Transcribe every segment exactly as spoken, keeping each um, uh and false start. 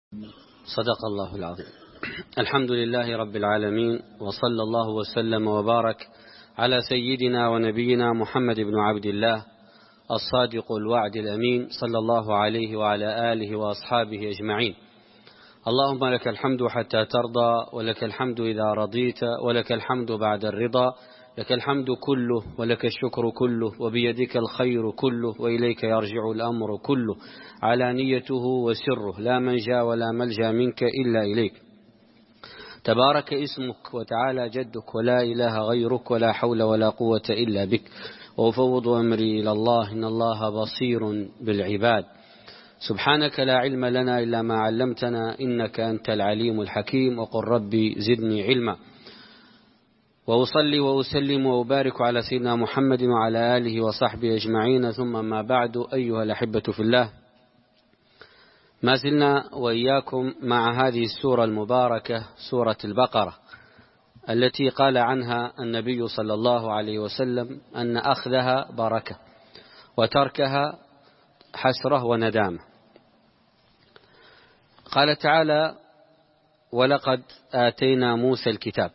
صدق الله العظيم. الحمد لله رب العالمين، وصلى الله وسلم وبارك على سيدنا ونبينا محمد بن عبد الله الصادق الوعد الأمين، صلى الله عليه وعلى آله وأصحابه أجمعين. اللهم لك الحمد حتى ترضى، ولك الحمد إذا رضيت، ولك الحمد بعد الرضا، لك الحمد كله ولك الشكر كله، وبيدك الخير كله، وإليك يرجع الأمر كله، علانيته وسره، لا منجا ولا ملجا منك إلا إليك. تبارك اسمك وتعالى جدك، ولا إله غيرك، ولا حول ولا قوة إلا بك، وأفوض أمري إلى الله، إن الله بصير بالعباد. سبحانك لا علم لنا إلا ما علمتنا، إنك أنت العليم الحكيم، وقل ربي زدني علما. وأصلي وأسلم وأبارك على سيدنا محمد وعلى آله وصحبه أجمعين، ثم ما بعد. أيها الأحبة في الله، ما زلنا وإياكم مع هذه السورة المباركة، سورة البقرة، التي قال عنها النبي صلى الله عليه وسلم أن أخذها بركة وتركها حسرة وندامة. قال تعالى: ولقد آتينا موسى الكتاب.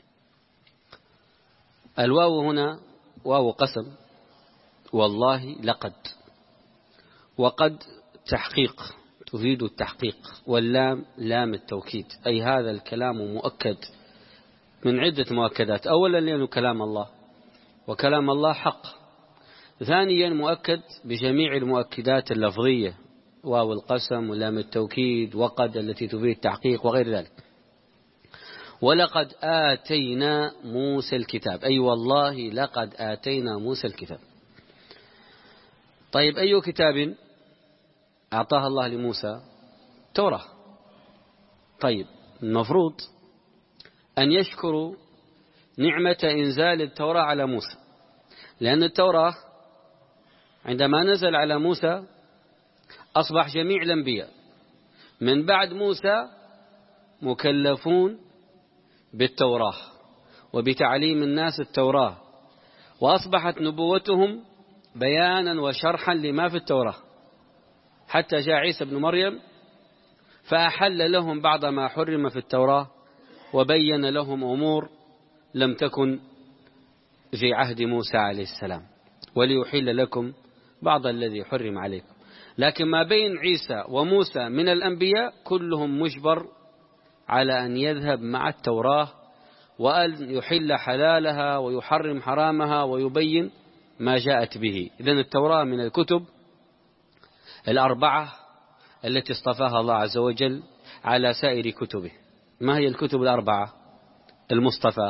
الواو هنا واو قسم، والله لقد، وقد تحقيق تفيد التحقيق، واللام لام التوكيد، أي هذا الكلام مؤكد من عدة مؤكدات. أولا لأنه كلام الله، وكلام الله حق. ثانيا مؤكد بجميع المؤكدات اللفظية، واو القسم ولام التوكيد وقد التي تفيد التحقيق وغير ذلك. ولقد آتينا موسى الكتاب، أي والله لقد آتينا موسى الكتاب. طيب، أي كتاب أعطاها الله لموسى؟ توراة. طيب، المفروض أن يشكروا نعمة إنزال التوراة على موسى، لأن التوراة عندما نزل على موسى أصبح جميع الأنبياء من بعد موسى مكلفون بالتوراة وبتعليم الناس التوراة، وأصبحت نبوتهم بيانا وشرحا لما في التوراة، حتى جاء عيسى بن مريم فأحل لهم بعض ما حرم في التوراة، وبين لهم أمور لم تكن في عهد موسى عليه السلام، وليحل لكم بعض الذي حرم عليكم. لكن ما بين عيسى وموسى من الأنبياء كلهم مجبر على أن يذهب مع التوراة، وأن يحل حلالها ويحرم حرامها ويبين ما جاءت به. إذن التوراة من الكتب الأربعة التي اصطفاها الله عز وجل على سائر كتبه. ما هي الكتب الأربعة المصطفى؟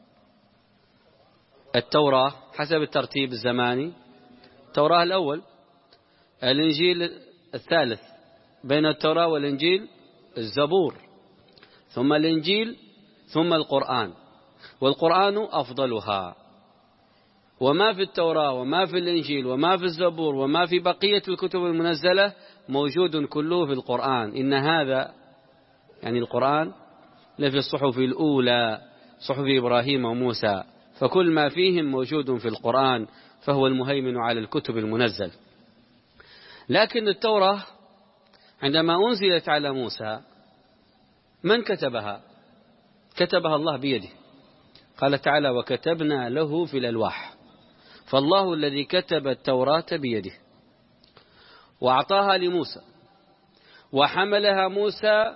التوراة حسب الترتيب الزماني، التوراة الأول، الإنجيل الثالث، بين التوراة والإنجيل الزبور، ثم الإنجيل، ثم القرآن، والقرآن أفضلها. وما في التوراة وما في الإنجيل وما في الزبور وما في بقية الكتب المنزلة موجود كله في القرآن. إن هذا يعني القرآن لفي الصحف الأولى، صحف إبراهيم وموسى، فكل ما فيهم موجود في القرآن، فهو المهيمن على الكتب المنزل. لكن التوراة عندما أنزلت على موسى من كتبها؟ كتبها الله بيده. قال تعالى: وكتبنا له في الألواح. فالله الذي كتب التوراة بيده وأعطاها لموسى، وحملها موسى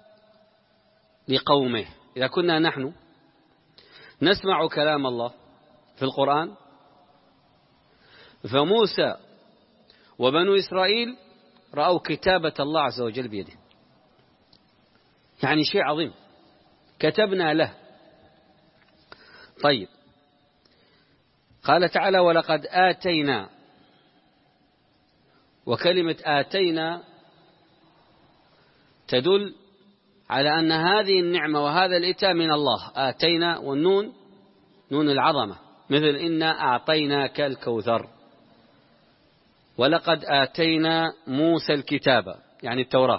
لقومه. إذا كنا نحن نسمع كلام الله في القرآن، فموسى وبنو إسرائيل رأوا كتابة الله عز وجل بيده، يعني شيء عظيم، كتبنا له. طيب، قال تعالى: ولقد آتينا. وكلمة آتينا تدل على أن هذه النعمة وهذا الإتاء من الله. آتينا، والنون نون العظمة، مثل إنا أعطيناك الكوثر. ولقد آتينا موسى الكتاب، يعني التوراة،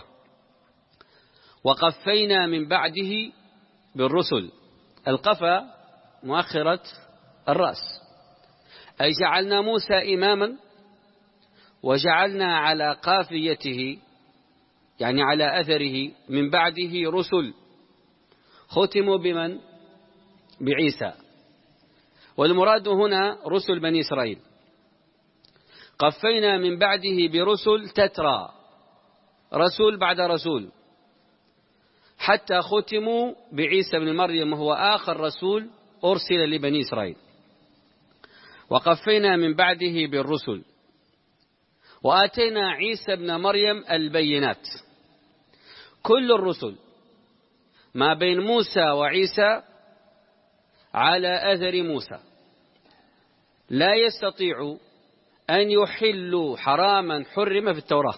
وقفينا من بعده بالرسل. القفا مؤخرة الرأس، أي جعلنا موسى إماما، وجعلنا على قافيته يعني على أثره من بعده رسل ختموا بمن؟ بعيسى. والمراد هنا رسل بني إسرائيل. قفينا من بعده برسل تترى، رسول بعد رسول، حتى ختموا بعيسى بن مريم وهو آخر رسول أرسل لبني إسرائيل. وقفينا من بعده بالرسل، وآتينا عيسى بن مريم البينات. كل الرسل ما بين موسى وعيسى على أثر موسى، لا يستطيع أن يحلوا حراما حرم في التوراة،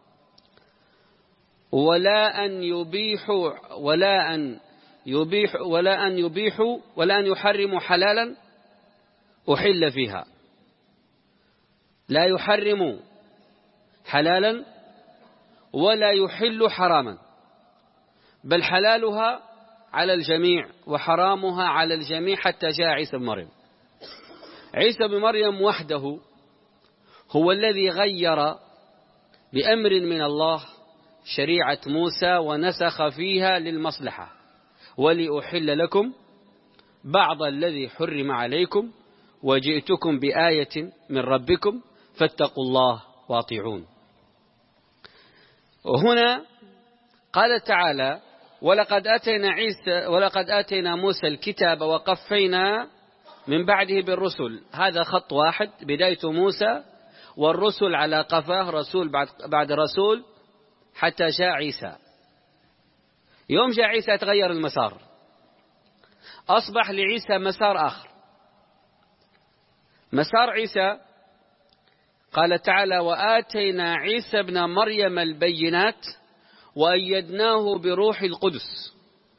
ولا أن يبيحوا ولا أن يبيح ولا أن يبيحوا ولا أن يحرموا حلالا أحل فيها. لا يحرموا حلالا ولا يحل حراما، بل حلالها على الجميع وحرامها على الجميع حتى جاء عيسى بن مريم. عيسى بن مريم وحده هو الذي غير بأمر من الله شريعة موسى ونسخ فيها للمصلحة، ولأحل لكم بعض الذي حرم عليكم وجئتكم بآية من ربكم فاتقوا الله واطيعون. وهنا قال تعالى: ولقد آتينا عيسى ولقد آتينا موسى الكتاب وقفينا من بعده بالرسل. هذا خط واحد، بداية موسى والرسل على قفاه، رسول بعد, بعد رسول حتى جاء عيسى. يوم جاء عيسى تغير المسار، أصبح لعيسى مسار آخر. مسار عيسى قال تعالى: وآتينا عيسى بن مريم البينات وأيدناه بروح القدس.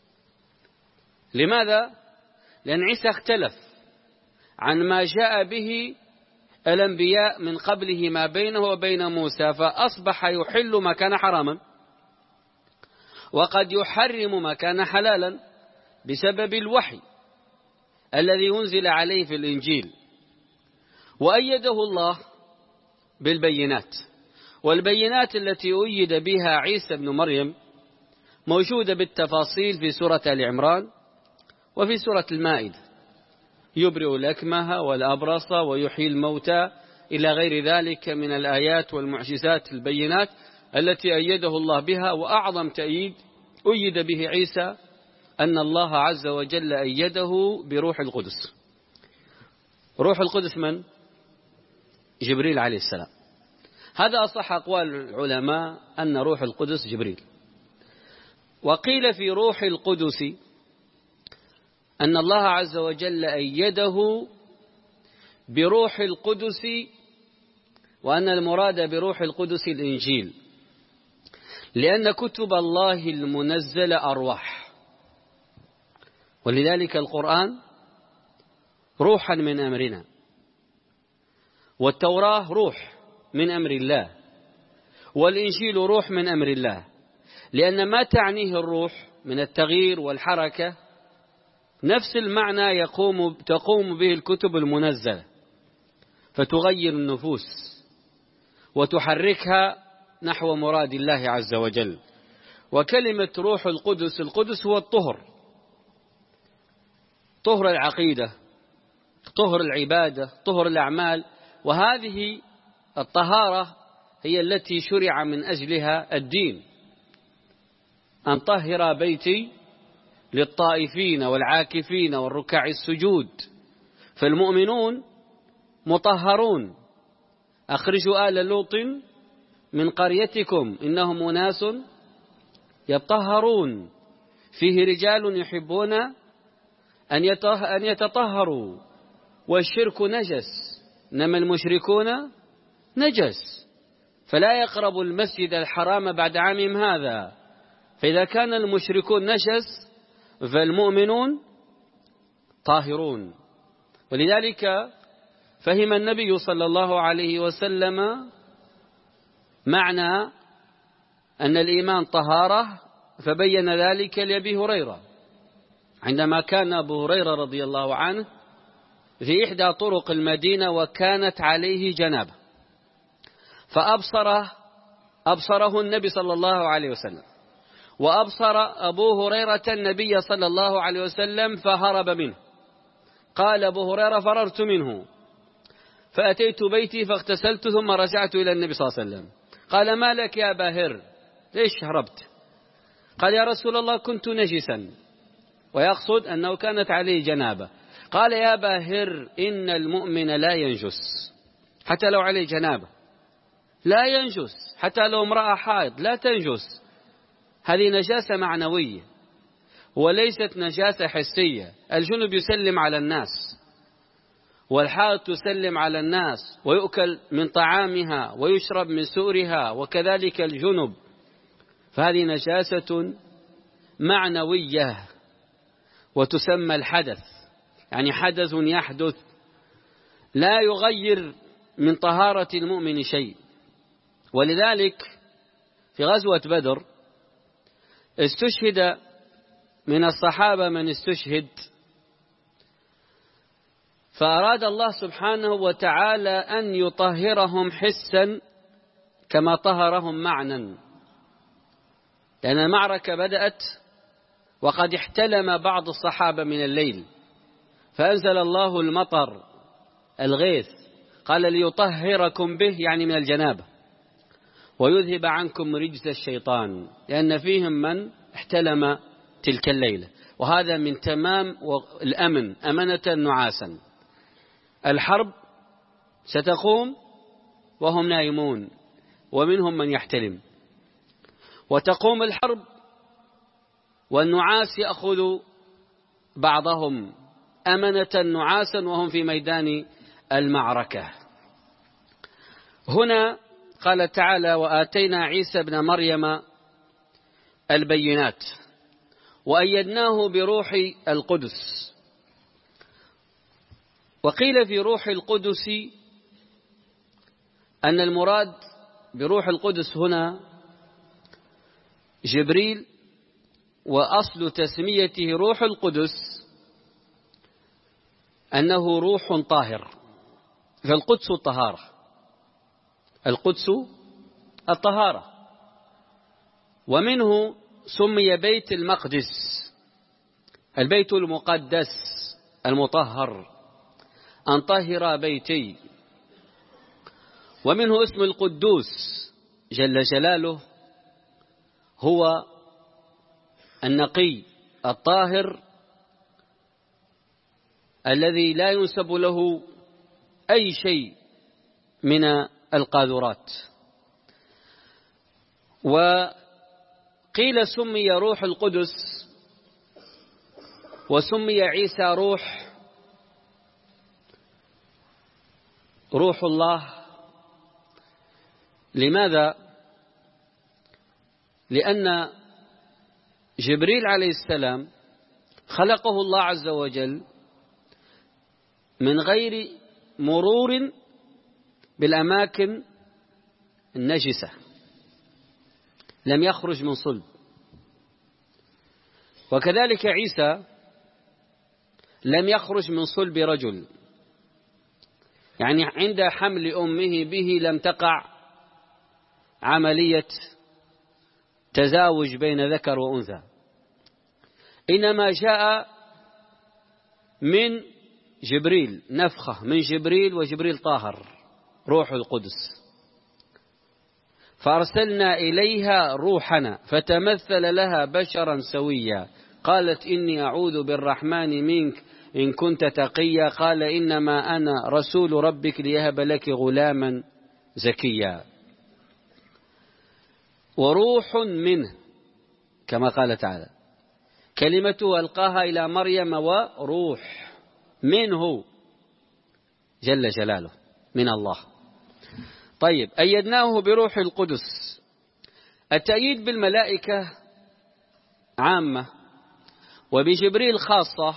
لماذا؟ لأن عيسى اختلف عن ما جاء به الأنبياء من قبله ما بينه وبين موسى، فأصبح يحل ما كان حراما، وقد يحرم ما كان حلالا بسبب الوحي الذي أنزل عليه في الإنجيل. وأيده الله بالبينات، والبينات التي أيد بها عيسى بن مريم موجودة بالتفاصيل في سورة آل عمران وفي سورة المائدة: يبرئ الأكمه والأبرص ويحيي الموتى إلى غير ذلك من الآيات والمعجزات البينات التي أيده الله بها. وأعظم تأييد أيد به عيسى أن الله عز وجل أيده بروح القدس. روح القدس من؟ جبريل عليه السلام. هذا أصح أقوال العلماء أن روح القدس جبريل. وقيل في روح القدس أن الله عز وجل أيده بروح القدس، وأن المراد بروح القدس الإنجيل، لأن كتب الله المنزلة أرواح، ولذلك القرآن روحا من أمرنا، والتوراة روح من أمر الله، والإنجيل روح من أمر الله، لأن ما تعنيه الروح من التغيير والحركة نفس المعنى يقوم تقوم به الكتب المنزلة، فتغير النفوس وتحركها نحو مراد الله عز وجل. وكلمة روح القدس، القدس هو الطهر، طهر العقيدة، طهر العبادة، طهر الأعمال. وهذه الطهارة هي التي شرع من أجلها الدين: أن طهر بيتي للطائفين والعاكفين والركع السجود. فالمؤمنون مطهرون: أخرجوا آل لوط من قريتكم إنهم أناس يطهرون فيه رجال يحبون أن يتطهروا والشرك نجس إنما المشركون نجس فلا يقربوا المسجد الحرام بعد عامهم هذا. فإذا كان المشركون نجس فالمؤمنون طاهرون. ولذلك فهم النبي صلى الله عليه وسلم معنى أن الإيمان طهارة، فبين ذلك لأبي هريرة عندما كان أبو هريرة رضي الله عنه في إحدى طرق المدينة وكانت عليه جنابة، فأبصر أبصره النبي صلى الله عليه وسلم، وأبصر أبو هريرة النبي صلى الله عليه وسلم فهرب منه. قال أبو هريرة: فررت منه فأتيت بيتي فاغتسلت ثم رجعت إلى النبي صلى الله عليه وسلم. قال: ما لك يا أبا هر، ليش هربت؟ قال: يا رسول الله كنت نجسا، ويقصد أنه كانت عليه جنابة. قال: يا أبا هر، إن المؤمن لا ينجس حتى لو عليه جنابة، لا ينجس حتى لو امرأة حائض لا تنجس. هذه نجاسة معنوية وليست نجاسة حسية. الجنب يسلم على الناس، والحائض تسلم على الناس، ويؤكل من طعامها ويشرب من سؤرها، وكذلك الجنب. فهذه نجاسة معنوية وتسمى الحدث، يعني حدث يحدث لا يغير من طهارة المؤمن شيء. ولذلك في غزوة بدر استشهد من الصحابة من استشهد، فأراد الله سبحانه وتعالى أن يطهرهم حسا كما طهرهم معنى، لأن المعركة بدأت وقد احتلم بعض الصحابة من الليل، فأنزل الله المطر الغيث، قال: ليطهركم به، يعني من الجنابة، ويذهب عنكم رجز الشيطان، لأن فيهم من احتلم تلك الليلة. وهذا من تمام الأمن، أمنة نعاسا. الحرب ستقوم وهم نائمون، ومنهم من يحتلم، وتقوم الحرب والنعاس يأخذ بعضهم أمنة نعاسا وهم في ميدان المعركة. هنا قال تعالى: وآتينا عيسى ابن مريم البينات وأيدناه بروح القدس. وقيل في روح القدس أن المراد بروح القدس هنا جبريل، وأصل تسميته روح القدس أنه روح طاهر، فالقدس الطهارة، القدس الطهارة. ومنه سمي بيت المقدس، البيت المقدس المطهر، أن طهر بيتي. ومنه اسم القدوس جل جلاله، هو النقي الطاهر الذي لا ينسب له أي شيء من القاذورات. وقيل سمي روح القدس وسمي عيسى روح روح الله. لماذا؟ لأن جبريل عليه السلام خلقه الله عز وجل من غير مرور بالأماكن النجسة، لم يخرج من صلب. وكذلك عيسى لم يخرج من صلب رجل، يعني عند حمل أمه به لم تقع عملية تزاوج بين ذكر وأنثى، إنما جاء من جبريل، نفخة من جبريل، وجبريل طاهر روح القدس. فأرسلنا إليها روحنا فتمثل لها بشرا سويا، قالت إني أعوذ بالرحمن منك إن كنت تقيا، قال إنما أنا رسول ربك ليهب لك غلاما زكيا. وروح منه كما قال تعالى، كلمته ألقاها إلى مريم وروح منه جل جلاله، من الله. طيب، أيدناه بروح القدس. التأييد بالملائكة عامة وبجبريل خاصة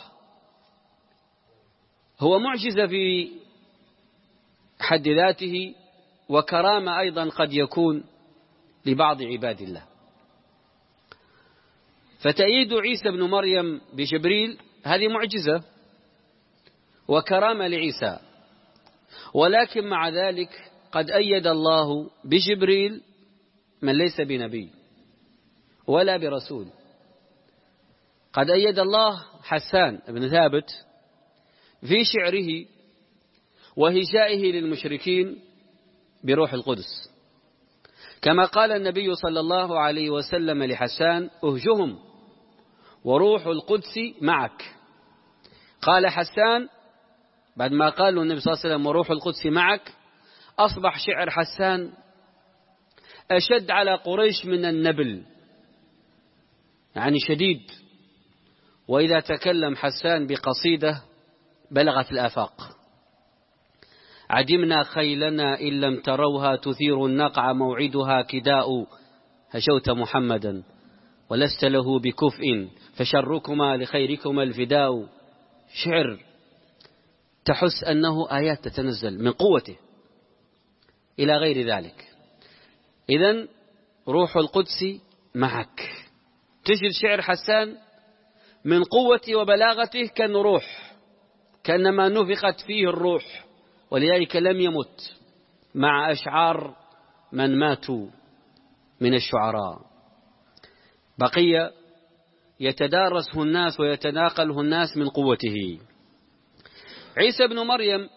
هو معجزة في حد ذاته، وكرامة أيضا قد يكون لبعض عباد الله. فتأييد عيسى بن مريم بجبريل هذه معجزة وكرامة لعيسى، ولكن مع ذلك قد أيد الله بجبريل من ليس بنبي ولا برسول. قد أيد الله حسان بن ثابت في شعره وهجائه للمشركين بروح القدس، كما قال النبي صلى الله عليه وسلم لحسان: أهجهم وروح القدس معك. قال حسان بعد ما قال له النبي صلى الله عليه وسلم: وروح القدس معك، أصبح شعر حسان أشد على قريش من النبل، يعني شديد. وإذا تكلم حسان بقصيدة بلغت الآفاق: عدمنا خيلنا إن لم تروها، تثير النقع موعدها كداء، هشوت محمدا ولست له بكفء، فشركما لخيركما الفداء. شعر تحس أنه آيات تتنزل من قوته إلى غير ذلك. إذن روح القدس معك. تجد شعر حسان من قوته وبلاغته كأنه روح، كأنما نفخت فيه الروح، ولذلك لم يمت مع أشعار من ماتوا من الشعراء. بقي يتدارسه الناس ويتناقله الناس من قوته. عيسى بن مريم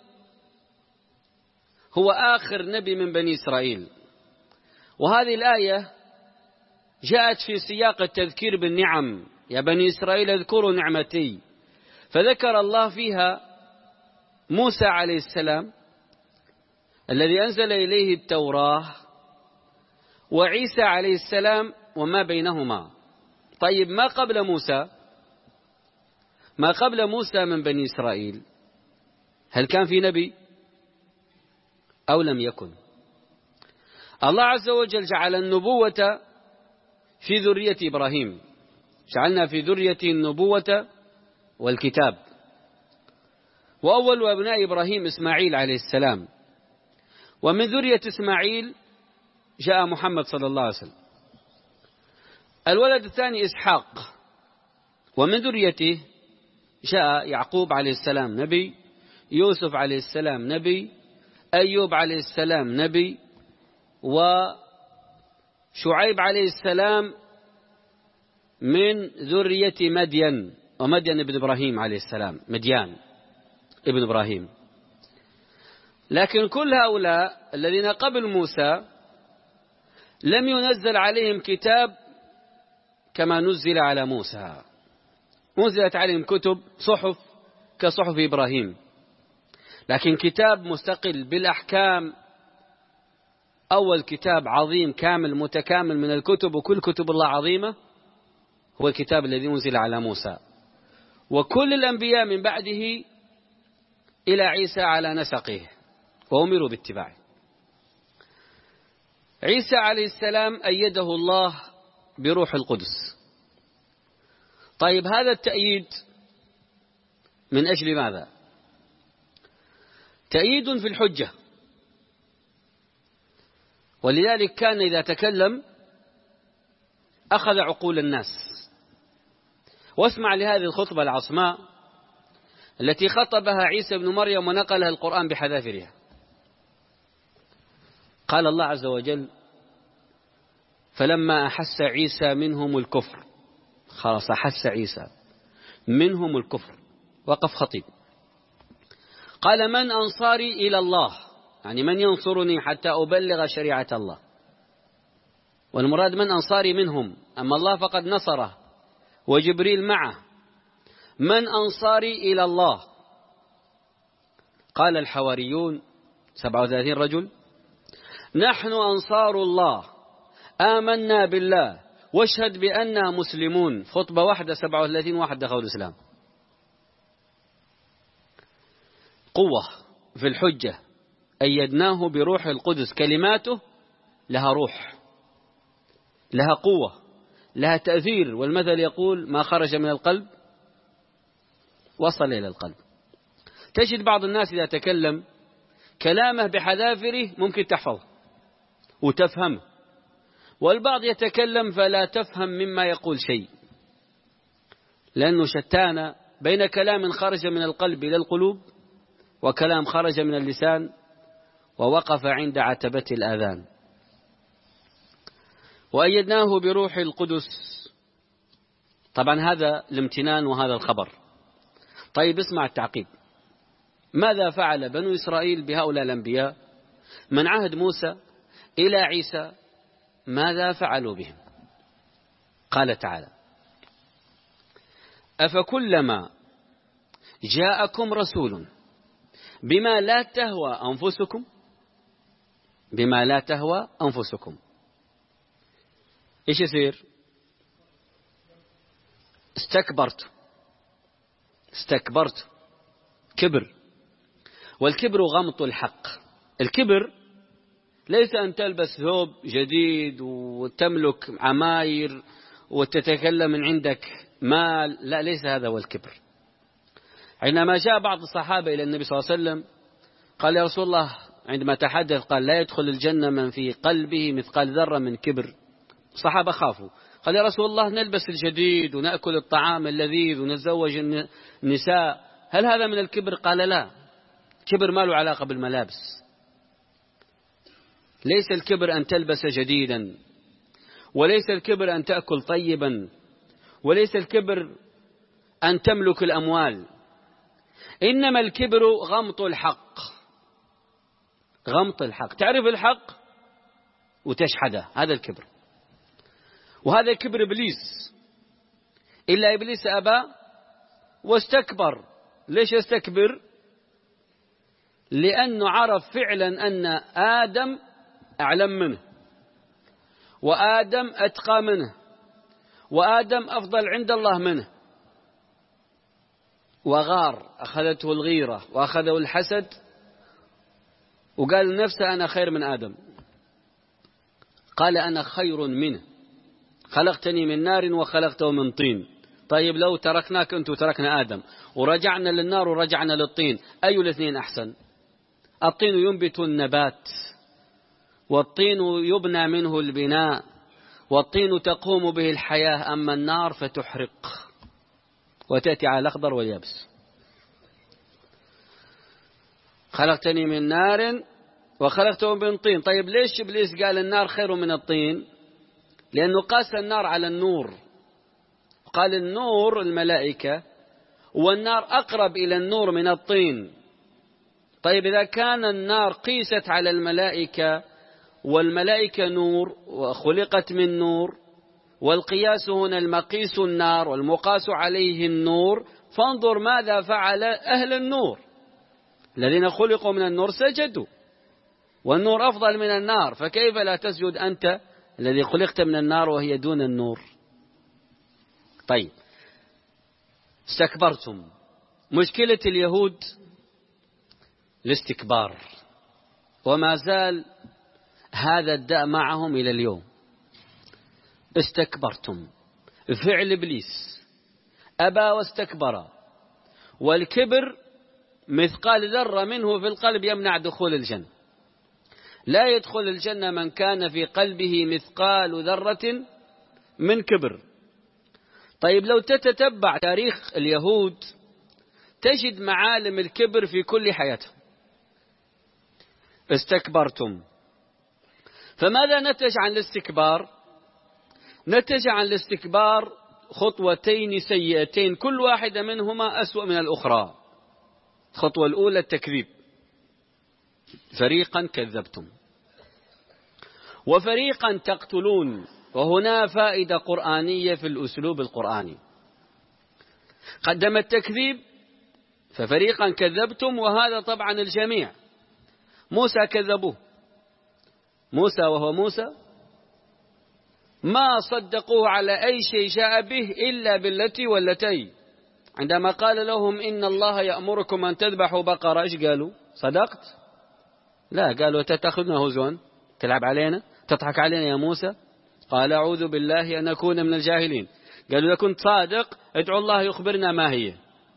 هو آخر نبي من بني إسرائيل، وهذه الآية جاءت في سياق التذكير بالنعم: يا بني إسرائيل اذكروا نعمتي. فذكر الله فيها موسى عليه السلام الذي أنزل إليه التوراة، وعيسى عليه السلام وما بينهما. طيب، ما قبل موسى ما قبل موسى من بني إسرائيل، هل كان في نبي أو لم يكن؟ الله عز وجل جعل النبوة في ذرية إبراهيم، جعلنا في ذرية النبوة والكتاب. وأول أبناء إبراهيم إسماعيل عليه السلام، ومن ذرية إسماعيل جاء محمد صلى الله عليه وسلم. الولد الثاني إسحاق، ومن ذريته جاء يعقوب عليه السلام نبي، يوسف عليه السلام نبي، أيوب عليه السلام نبي، وشعيب عليه السلام من ذرية مدين، ومدين ابن إبراهيم عليه السلام، مديان ابن إبراهيم. لكن كل هؤلاء الذين قبل موسى لم ينزل عليهم كتاب كما نزل على موسى. نزلت عليهم كتب، صحف كصحف إبراهيم، لكن كتاب مستقل بالأحكام. أول كتاب عظيم كامل متكامل من الكتب، وكل كتب الله عظيمة، هو الكتاب الذي نزل على موسى. وكل الأنبياء من بعده إلى عيسى على نسقه وأمروا باتباعه. عيسى عليه السلام أيده الله بروح القدس. طيب، هذا التأييد من أجل ماذا؟ تأييد في الحجة، ولذلك كان إذا تكلم أخذ عقول الناس. واسمع لهذه الخطبة العصماء التي خطبها عيسى بن مريم ونقلها القرآن بحذافيرها. قال الله عز وجل: فلما أحس عيسى منهم الكفر، خلاص أحس عيسى منهم الكفر، وقف خطيب، قال: من أنصاري إلى الله؟ يعني من ينصرني حتى أبلغ شريعة الله؟ والمراد من أنصاري منهم، أما الله فقد نصره وجبريل معه. من أنصاري إلى الله؟ قال الحواريون سبعة وثلاثين رجل: نحن أنصار الله، آمنا بالله واشهد بأننا مسلمون. خطبة واحدة سبعة وثلاثين واحد دخلوا الإسلام. قوة في الحجة، أيدناه بروح القدس. كلماته لها روح، لها قوة، لها تأثير. والمثل يقول: ما خرج من القلب وصل إلى القلب. تجد بعض الناس إذا تكلم كلامه بحذافره ممكن تحفظه وتفهمه، والبعض يتكلم فلا تفهم مما يقول شيء، لأنه شتان بين كلام خرج من القلب إلى القلوب وكلام خرج من اللسان ووقف عند عتبة الآذان. وأيدناه بروح القدس. طبعا هذا الامتنان وهذا الخبر. طيب اسمع التعقيب. ماذا فعل بنو إسرائيل بهؤلاء الأنبياء من عهد موسى إلى عيسى؟ ماذا فعلوا بهم؟ قال تعالى: أفكلما جاءكم رسول بما لا تهوى أنفسكم بما لا تهوى أنفسكم إيش يصير؟ استكبرت استكبرت كبر. والكبر غمط الحق. الكبر ليس أن تلبس ثوب جديد وتملك عماير وتتكلم من عندك مال، لا، ليس هذا هو الكبر. عندما جاء بعض الصحابة إلى النبي صلى الله عليه وسلم قال: يا رسول الله، عندما تحدث قال: لا يدخل الجنة من في قلبه مثقال ذرة من كبر. الصحابة خافوا. قال: يا رسول الله، نلبس الجديد ونأكل الطعام اللذيذ ونتزوج النساء، هل هذا من الكبر؟ قال: لا، كبر ما له علاقة بالملابس. ليس الكبر أن تلبس جديدا، وليس الكبر أن تأكل طيبا، وليس الكبر أن تملك الأموال، إنما الكبر غمط الحق. غمط الحق، تعرف الحق وتشحده، هذا الكبر. وهذا كبر إبليس، إلا إبليس أبى واستكبر. ليش يستكبر؟ لأنه عرف فعلا أن آدم أعلم منه، وآدم أتقى منه، وآدم أفضل عند الله منه، وغار، أخذته الغيرة وأخذه الحسد، وقال لنفسه: أنا خير من آدم. قال: أنا خير منه، خلقتني من نار وخلقته من طين. طيب لو تركناك أنت وتركنا آدم ورجعنا للنار ورجعنا للطين، أي الاثنين أحسن؟ الطين ينبت النبات، والطين يبنى منه البناء، والطين تقوم به الحياة، أما النار فتحرق وتأتي على الأخضر واليابس. خلقتني من نار وخلقته من طين. طيب ليش إبليس قال النار خير من الطين؟ لأنه قاس النار على النور، قال النور الملائكة، والنار أقرب إلى النور من الطين. طيب إذا كان النار قيست على الملائكة، والملائكة نور وخلقت من نور، والقياس هنا المقيس النار والمقاس عليه النور، فانظر ماذا فعل أهل النور الذين خلقوا من النور، سجدوا، والنور أفضل من النار، فكيف لا تسجد أنت الذي خلقت من النار وهي دون النور؟ طيب، استكبرتم. مشكلة اليهود الاستكبار، وما زال هذا الداء معهم إلى اليوم. استكبرتم، فعل إبليس، أبى واستكبر، والكبر مثقال ذرة منه في القلب يمنع دخول الجنة. لا يدخل الجنة من كان في قلبه مثقال ذرة من كبر. طيب لو تتتبع تاريخ اليهود تجد معالم الكبر في كل حياتهم. استكبرتم، فماذا نتج عن الاستكبار؟ نتج عن الاستكبار خطوتين سيئتين، كل واحدة منهما أسوأ من الأخرى. الخطوة الأولى التكذيب، فريقا كذبتم وفريقا تقتلون. وهنا فائدة قرآنية في الأسلوب القرآني. قدم التكذيب ففريقا كذبتم، وهذا طبعا الجميع. موسى كذبوه، موسى وهو موسى ما صدقوه على أي شيء جاء به إلا بالتي والتي. عندما قال لهم إن الله يأمركم أن تذبحوا بقرة، إيش قالوا؟ صدقت؟ لا، قالوا تتخذنا هزوا، تلعب علينا، تضحك علينا يا موسى. قال أعوذ بالله أن أكون من الجاهلين. قالوا إذا كنت صادق ادعو الله يخبرنا ما هي.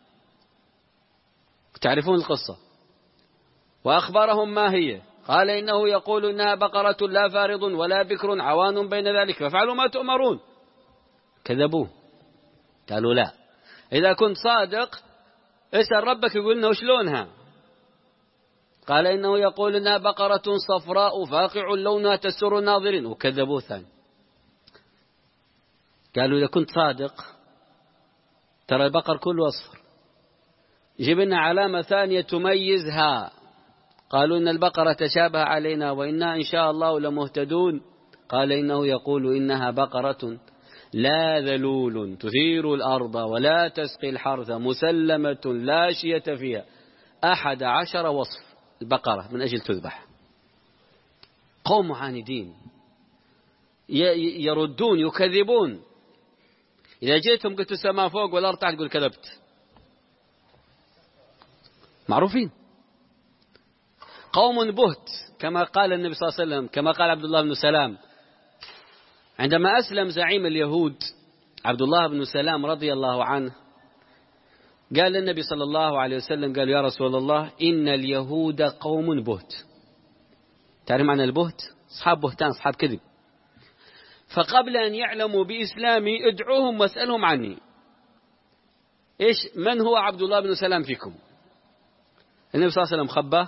تعرفون القصة. وأخبرهم ما هي، قال إنه يقول إنها بقرة لا فارض ولا بكر عوان بين ذلك فافعلوا ما تؤمرون. كذبوه، قالوا لا، إذا كنت صادق اسأل ربك يقول لنا وش لونها. قال إنه يقول إنها بقرة صفراء فاقع لونها تسر الناظرين، وكذبوه ثاني. قالوا إذا كنت صادق ترى البقر كله أصفر، جيب لنا علامة ثانية تميزها. قالوا إن البقرة تشابه علينا وإنا إن شاء الله لمهتدون. قال إنه يقول إنها بقرة لا ذلول تثير الأرض ولا تسقي الحرث مسلمة لا شية فيها. أحد عشر وصف البقرة من أجل تذبح. قوم معاندين يردون يكذبون. إذا جيتهم قلت السماء فوق والأرض تحت تقول كذبت. معروفين. قوم بهت كما قال النبي صلى الله عليه وسلم، كما قال عبد الله بن سلام عندما أسلم زعيم اليهود عبد الله بن سلام رضي الله عنه، قال للنبي صلى الله عليه وسلم قال يا رسول الله إن اليهود قوم بهت. تعرف معنى البهت؟ أصحاب بهتان، أصحاب كذب. فقبل أن يعلموا بإسلامي ادعوهم واسألهم عني. إيش من هو عبد الله بن سلام فيكم؟ النبي صلى الله عليه وسلم خباه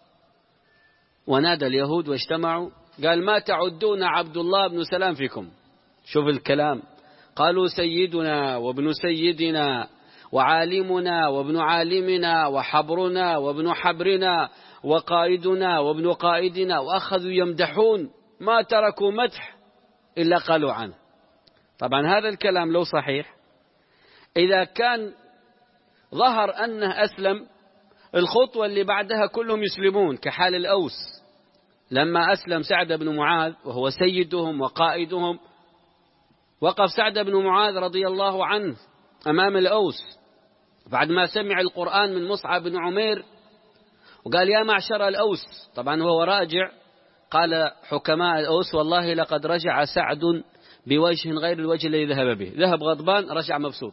ونادى اليهود واجتمعوا، قال ما تعدون عبد الله بن سلام فيكم. شوف الكلام. قالوا سيدنا وابن سيدنا وعالمنا وابن عالمنا وحبرنا وابن حبرنا وقائدنا وابن قائدنا، وأخذوا يمدحون ما تركوا مدح إلا قالوا عنه. طبعا هذا الكلام لو صحيح إذا كان ظهر أنه أسلم الخطوة اللي بعدها كلهم يسلمون، كحال الأوس لما أسلم سعد بن معاذ وهو سيدهم وقائدهم، وقف سعد بن معاذ رضي الله عنه أمام الأوس بعد ما سمع القرآن من مصعب بن عمير وقال يا معشر الأوس. طبعا هو راجع، قال حكماء الأوس والله لقد رجع سعد بوجه غير الوجه الذي ذهب به، ذهب غضبان رجع مبسوط.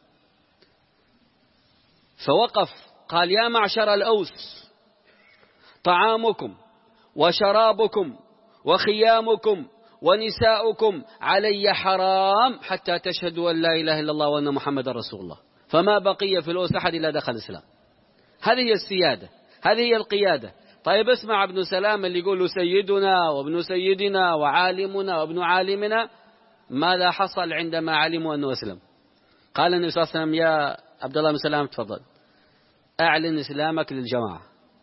فوقف قال يا معشر الأوس طعامكم وشرابكم وخيامكم ونساؤكم علي حرام حتى تشهدوا أن لا إله إلا الله وأن محمد رسول الله. فما بقي في الأوس أحد إلا دخل الإسلام. هذه هي السيادة، هذه هي القيادة. طيب اسمع ابن سلام اللي يقول سيدنا وابن سيدنا وعالمنا وابن عالمنا، ماذا حصل عندما علموا أنه أسلم؟ قال النبي صلى الله عليه وسلم يا عبد الله بن سلام تفضل أعلن إسلامك للجماعة.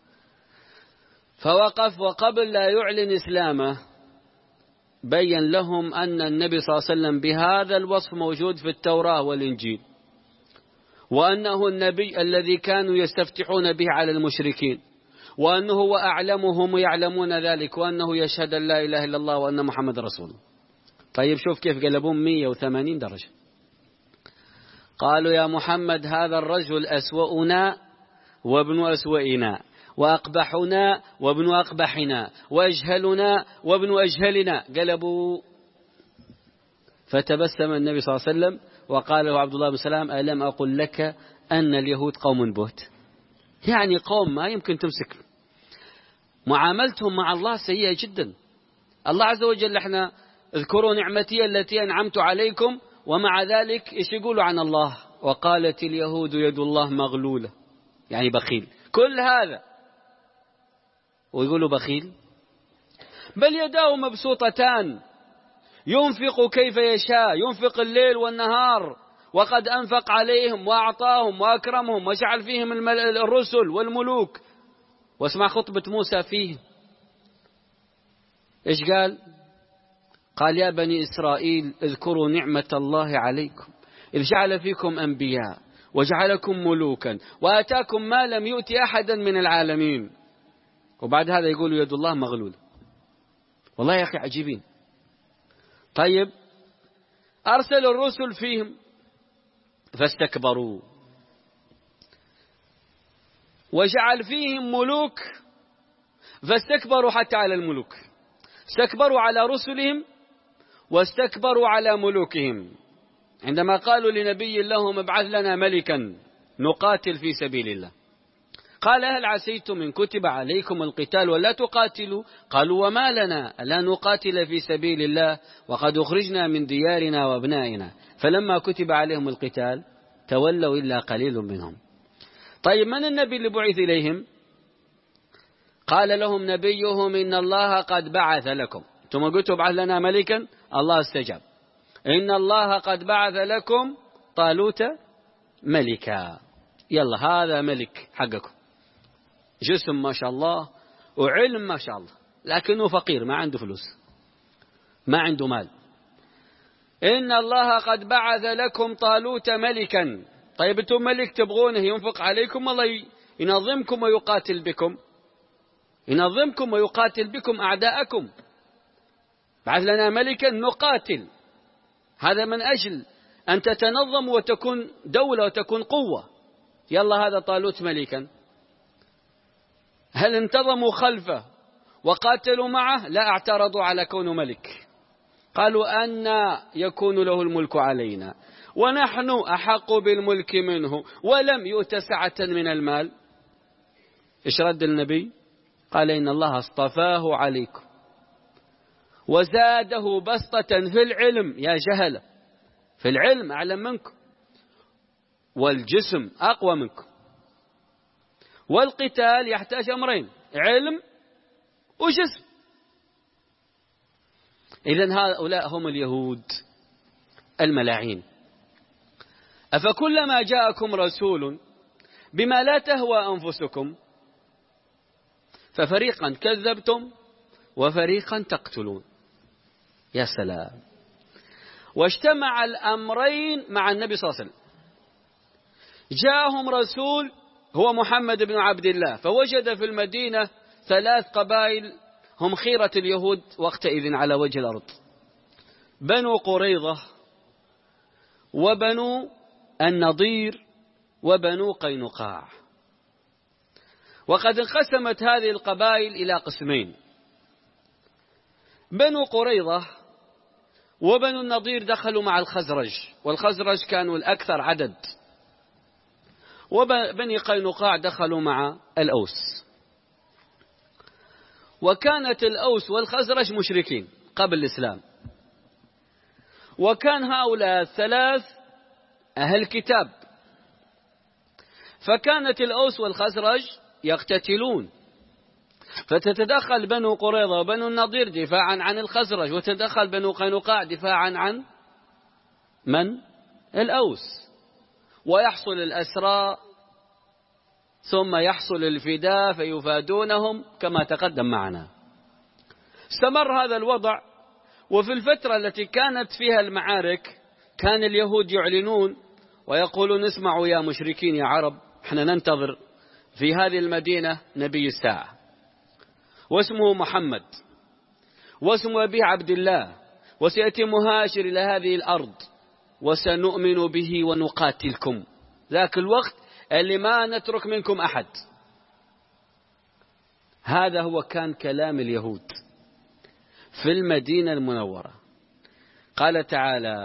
فوقف وقبل لا يعلن إسلامه بين لهم أن النبي صلى الله عليه وسلم بهذا الوصف موجود في التوراة والإنجيل، وأنه النبي الذي كانوا يستفتحون به على المشركين، وأنه هو أعلمهم يعلمون ذلك، وأنه يشهد أن لا إله إلا الله وأن محمد رسول الله. طيب شوف كيف قلبون مئة وثمانين درجة. قالوا يا محمد هذا الرجل أسوأنا وابن أسوئنا وأقبحنا وابن أقبحنا وأجهلنا وابن أجهلنا. قلبوا. فتبسم النبي صلى الله عليه وسلم وقال له عبد الله بن سلام ألم أقل لك أن اليهود قوم بهت؟ يعني قوم ما يمكن تمسك. معاملتهم مع الله سيئة جدا. الله عز وجل احنا اذكروا نعمتي التي أنعمت عليكم، ومع ذلك ايش يقولوا عن الله؟ وقالت اليهود يد الله مغلولة، يعني بخيل. كل هذا ويقولوا بخيل. بل يداه مبسوطتان ينفق كيف يشاء، ينفق الليل والنهار، وقد أنفق عليهم وأعطاهم وأكرمهم وجعل فيهم الرسل والملوك. واسمع خطبة موسى فيه إيش قال؟ قال يا بني إسرائيل اذكروا نعمة الله عليكم إذ جعل فيكم أنبياء وجعلكم ملوكا وآتاكم ما لم يؤت أحدا من العالمين. وبعد هذا يقول يد الله مغلولة. والله يا أخي عجيبين. طيب أرسل الرسل فيهم فاستكبروا، وجعل فيهم ملوك فاستكبروا حتى على الملوك. استكبروا على رسلهم واستكبروا على ملوكهم. عندما قالوا لنبي لهم ابعث لنا ملكا نقاتل في سبيل الله، قال هل عسيتم إن كتب عليكم القتال ولا تقاتلوا؟ قالوا وما لنا ألا نقاتل في سبيل الله وقد أخرجنا من ديارنا وابنائنا. فلما كتب عليهم القتال تولوا إلا قليل منهم. طيب من النبي اللي بعث إليهم؟ قال لهم نبيهم إن الله قد بعث لكم. ثم قلتوا ابعث لنا ملكا، الله استجاب. إن الله قد بعث لكم طالوت ملكا. يلا هذا ملك حقكم، جسم ما شاء الله وعلم ما شاء الله، لكنه فقير ما عنده فلوس ما عنده مال. إن الله قد بعث لكم طالوت ملكا. طيب أنتم ملك تبغونه ينفق عليكم، الله ينظمكم ويقاتل بكم، ينظمكم ويقاتل بكم أعداءكم. بعث لنا ملكا نقاتل، هذا من أجل أن تتنظم وتكون دولة وتكون قوة. يلا هذا طالوت ملكا. هل انتظموا خلفه وقاتلوا معه؟ لا، اعترضوا على كونه ملك، قالوا أن يكون له الملك علينا ونحن أحق بالملك منه ولم يؤت سعة من المال. إيش رد النبي؟ قال إن الله اصطفاه عليكم وزاده بسطة في العلم. يا جهلة، في العلم أعلم منكم، والجسم أقوى منكم، والقتال يحتاج أمرين، علم وجسم. إذن هؤلاء هم اليهود الملاعين. أفكلما جاءكم رسول بما لا تهوى أنفسكم ففريقا كذبتم وفريقا تقتلون. يا سلام. واجتمع الأمرين مع النبي صلى الله عليه وسلم. جاءهم رسول هو محمد بن عبد الله، فوجد في المدينة ثلاث قبائل هم خيرة اليهود وقتئذ على وجه الأرض: بنو قريظة وبنو النضير وبنو قينقاع. وقد انقسمت هذه القبائل إلى قسمين: بنو قريظة وبنو النضير دخلوا مع الخزرج، والخزرج كانوا الأكثر عدد، وبني قينقاع دخلوا مع الأوس. وكانت الأوس والخزرج مشركين قبل الإسلام، وكان هؤلاء الثلاث أهل كتاب، فكانت الأوس والخزرج يقتتلون، فتتدخل بنو قريظة وبنو النضير دفاعا عن الخزرج، وتدخل بنو قينقاع دفاعا عن من؟ الأوس، ويحصل الأسراء ثم يحصل الفداء فيفادونهم كما تقدم معنا. استمر هذا الوضع، وفي الفترة التي كانت فيها المعارك كان اليهود يعلنون ويقولون: اسمعوا يا مشركين يا عرب، احنا ننتظر في هذه المدينة نبي الساعة واسمه محمد واسمه أبي عبد الله، وسيأتي مهاجر إلى هذه الأرض وسنؤمن به ونقاتلكم. ذاك الوقت اللي ما نترك منكم أحد. هذا هو كان كلام اليهود في المدينة المنورة. قال تعالى: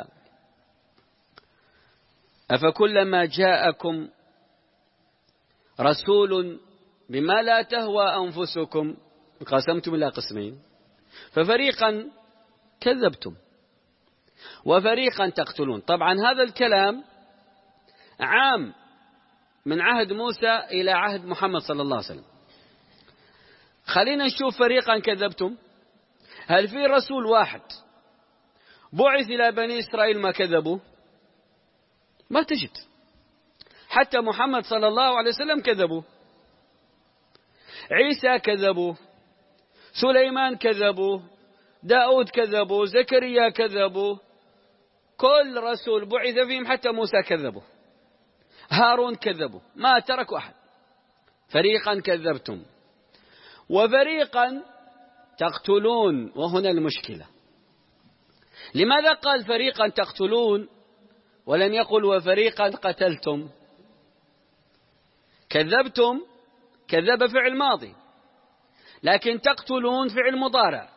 أفكلما جاءكم رسول بما لا تهوى أنفسكم قسمتم إلى قسمين ففريقا كذبتم وفريقا تقتلون. طبعا هذا الكلام عام من عهد موسى إلى عهد محمد صلى الله عليه وسلم. خلينا نشوف فريقا كذبتم. هل في رسول واحد بعث إلى بني إسرائيل ما كذبوا؟ ما تجد. حتى محمد صلى الله عليه وسلم كذبوا، عيسى كذبوا، سليمان كذبوا، داود كذبوا، زكريا كذبوا، كل رسول بعث فيهم حتى موسى كذبوا، هارون كذبوا، ما تركوا أحد. فريقا كذبتم وفريقا تقتلون. وهنا المشكلة، لماذا قال فريقا تقتلون ولم يقل وفريقا قتلتم؟ كذبتم كذب فعل ماضي، لكن تقتلون فعل مضارع،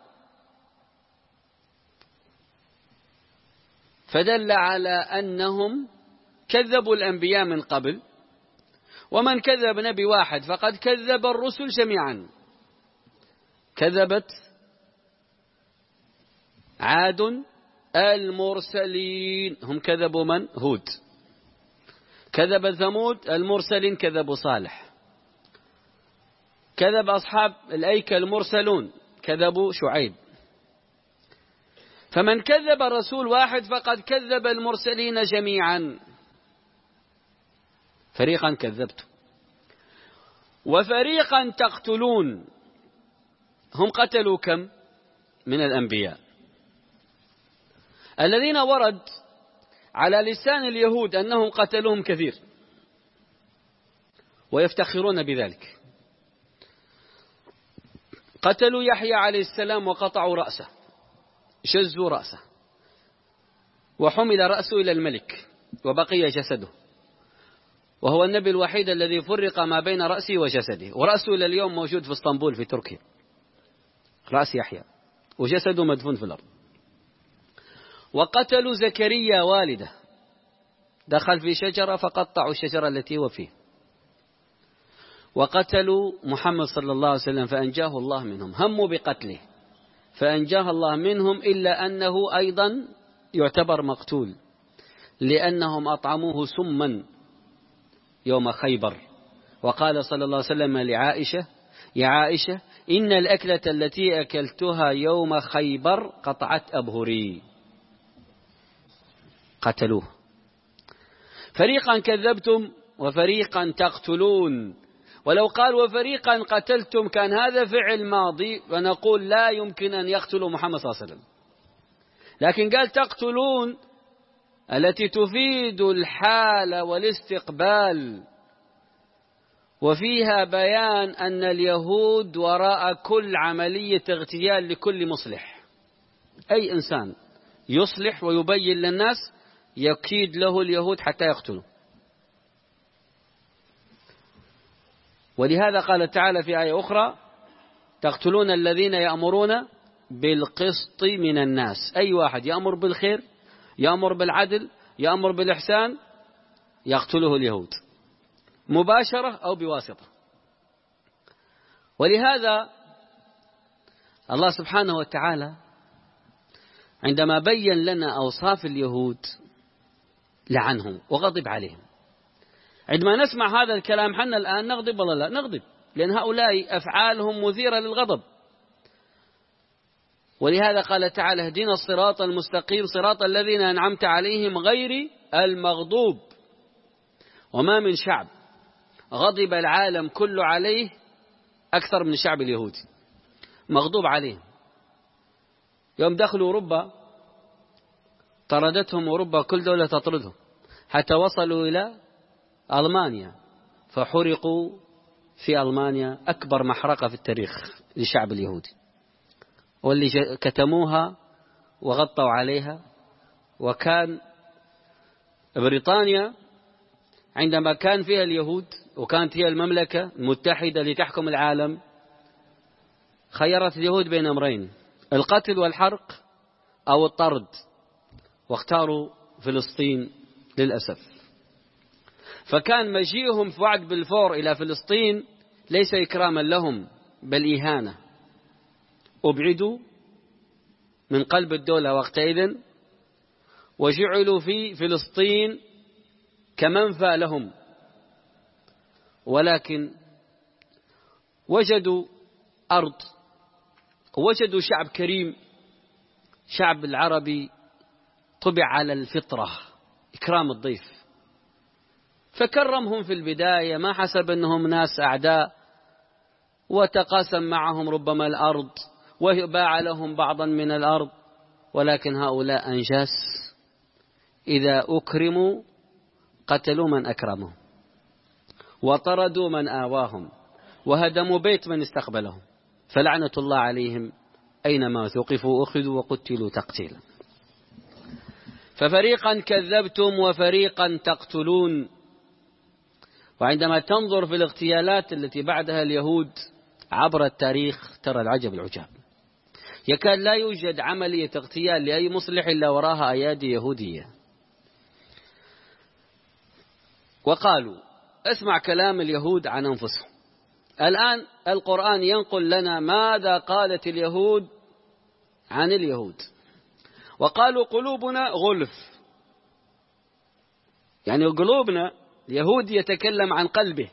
فدل على أنهم كذبوا الأنبياء من قبل، ومن كذب نبي واحد فقد كذب الرسل جميعا. كذبت عاد المرسلين، هم كذبوا من؟ هود. كذب ثمود المرسلين، كذبوا صالح. كذب أصحاب الأيكة المرسلون، كذبوا شعيب. فمن كذب رسول واحد فقد كذب المرسلين جميعا. فريقا كذبتم وفريقا تقتلون. هم قتلوا كم من الأنبياء الذين ورد على لسان اليهود أنهم قتلوهم كثير ويفتخرون بذلك. قتلوا يحيى عليه السلام وقطعوا رأسه، شزوا رأسه وحمل رأسه إلى الملك وبقي جسده، وهو النبي الوحيد الذي فرق ما بين رأسه وجسده، ورأسه إلى اليوم موجود في اسطنبول في تركيا، رأس يحيى، وجسده مدفون في الأرض. وقتلوا زكريا والده، دخل في شجرة فقطعوا الشجرة التي هو فيه. وقتلوا محمد صلى الله عليه وسلم فأنجاه الله منهم، هموا بقتله فأنجاه الله منهم، إلا أنه أيضا يعتبر مقتول لأنهم أطعموه سما يوم خيبر. وقال صلى الله عليه وسلم لعائشة: يا عائشة إن الأكلة التي أكلتها يوم خيبر قطعت أبهري. قتلوه. فريقا كذبتم وفريقا تقتلون. ولو قال وفريقا قتلتم كان هذا فعل ماضي ونقول لا يمكن أن يقتلوا محمد صلى الله عليه وسلم، لكن قال تقتلون التي تفيد الحال والاستقبال، وفيها بيان أن اليهود وراء كل عملية اغتيال لكل مصلح. أي إنسان يصلح ويبين للناس يكيد له اليهود حتى يقتلوا. ولهذا قال تعالى في آية أخرى: تقتلون الذين يأمرون بالقسط من الناس. أي واحد يأمر بالخير، يأمر بالعدل، يأمر بالإحسان، يقتله اليهود مباشرة أو بواسطة. ولهذا الله سبحانه وتعالى عندما بين لنا أوصاف اليهود لعنهم وغضب عليهم. عندما نسمع هذا الكلام حنا الآن نغضب ولا لا؟ نغضب، لأن هؤلاء أفعالهم مثيرة للغضب. ولهذا قال تعالى: اهدنا الصراط المستقيم صراط الذين أنعمت عليهم غير المغضوب. وما من شعب غضب العالم كله عليه أكثر من الشعب اليهودي، مغضوب عليهم. يوم دخلوا أوروبا طردتهم أوروبا، كل دولة تطردهم، حتى وصلوا إلى ألمانيا فحرقوا في ألمانيا أكبر محرقة في التاريخ للشعب اليهودي، واللي كتموها وغطوا عليها. وكان بريطانيا عندما كان فيها اليهود وكانت هي المملكة المتحدة لتحكم العالم، خيرت اليهود بين أمرين: القتل والحرق أو الطرد، واختاروا فلسطين للأسف. فكان مجيئهم في وعد بالفور إلى فلسطين ليس إكراما لهم بل إهانة. أبعدوا من قلب الدولة وقتئذ وجعلوا في فلسطين كمنفى لهم، ولكن وجدوا أرض، وجدوا شعب كريم، شعب العربي طبع على الفطرة إكرام الضيف، فكرمهم في البداية، ما حسب أنهم ناس أعداء، وتقاسم معهم ربما الأرض وباع لهم بعضا من الأرض. ولكن هؤلاء أنجاس إذا أكرموا قتلوا من أكرمهم، وطردوا من آواهم، وهدموا بيت من استقبلهم، فلعنة الله عليهم أينما ثقفوا أخذوا وقتلوا تقتيلا. ففريقا كذبتم وفريقا تقتلون. وعندما تنظر في الاغتيالات التي بعدها اليهود عبر التاريخ ترى العجب العجاب. يكاد لا يوجد عملية اغتيال لأي مصلح إلا وراها أيادي يهودية. وقالوا: اسمع كلام اليهود عن أنفسهم. الآن القرآن ينقل لنا ماذا قالت اليهود عن اليهود. وقالوا: قلوبنا غلف، يعني قلوبنا، اليهود يتكلم عن قلبه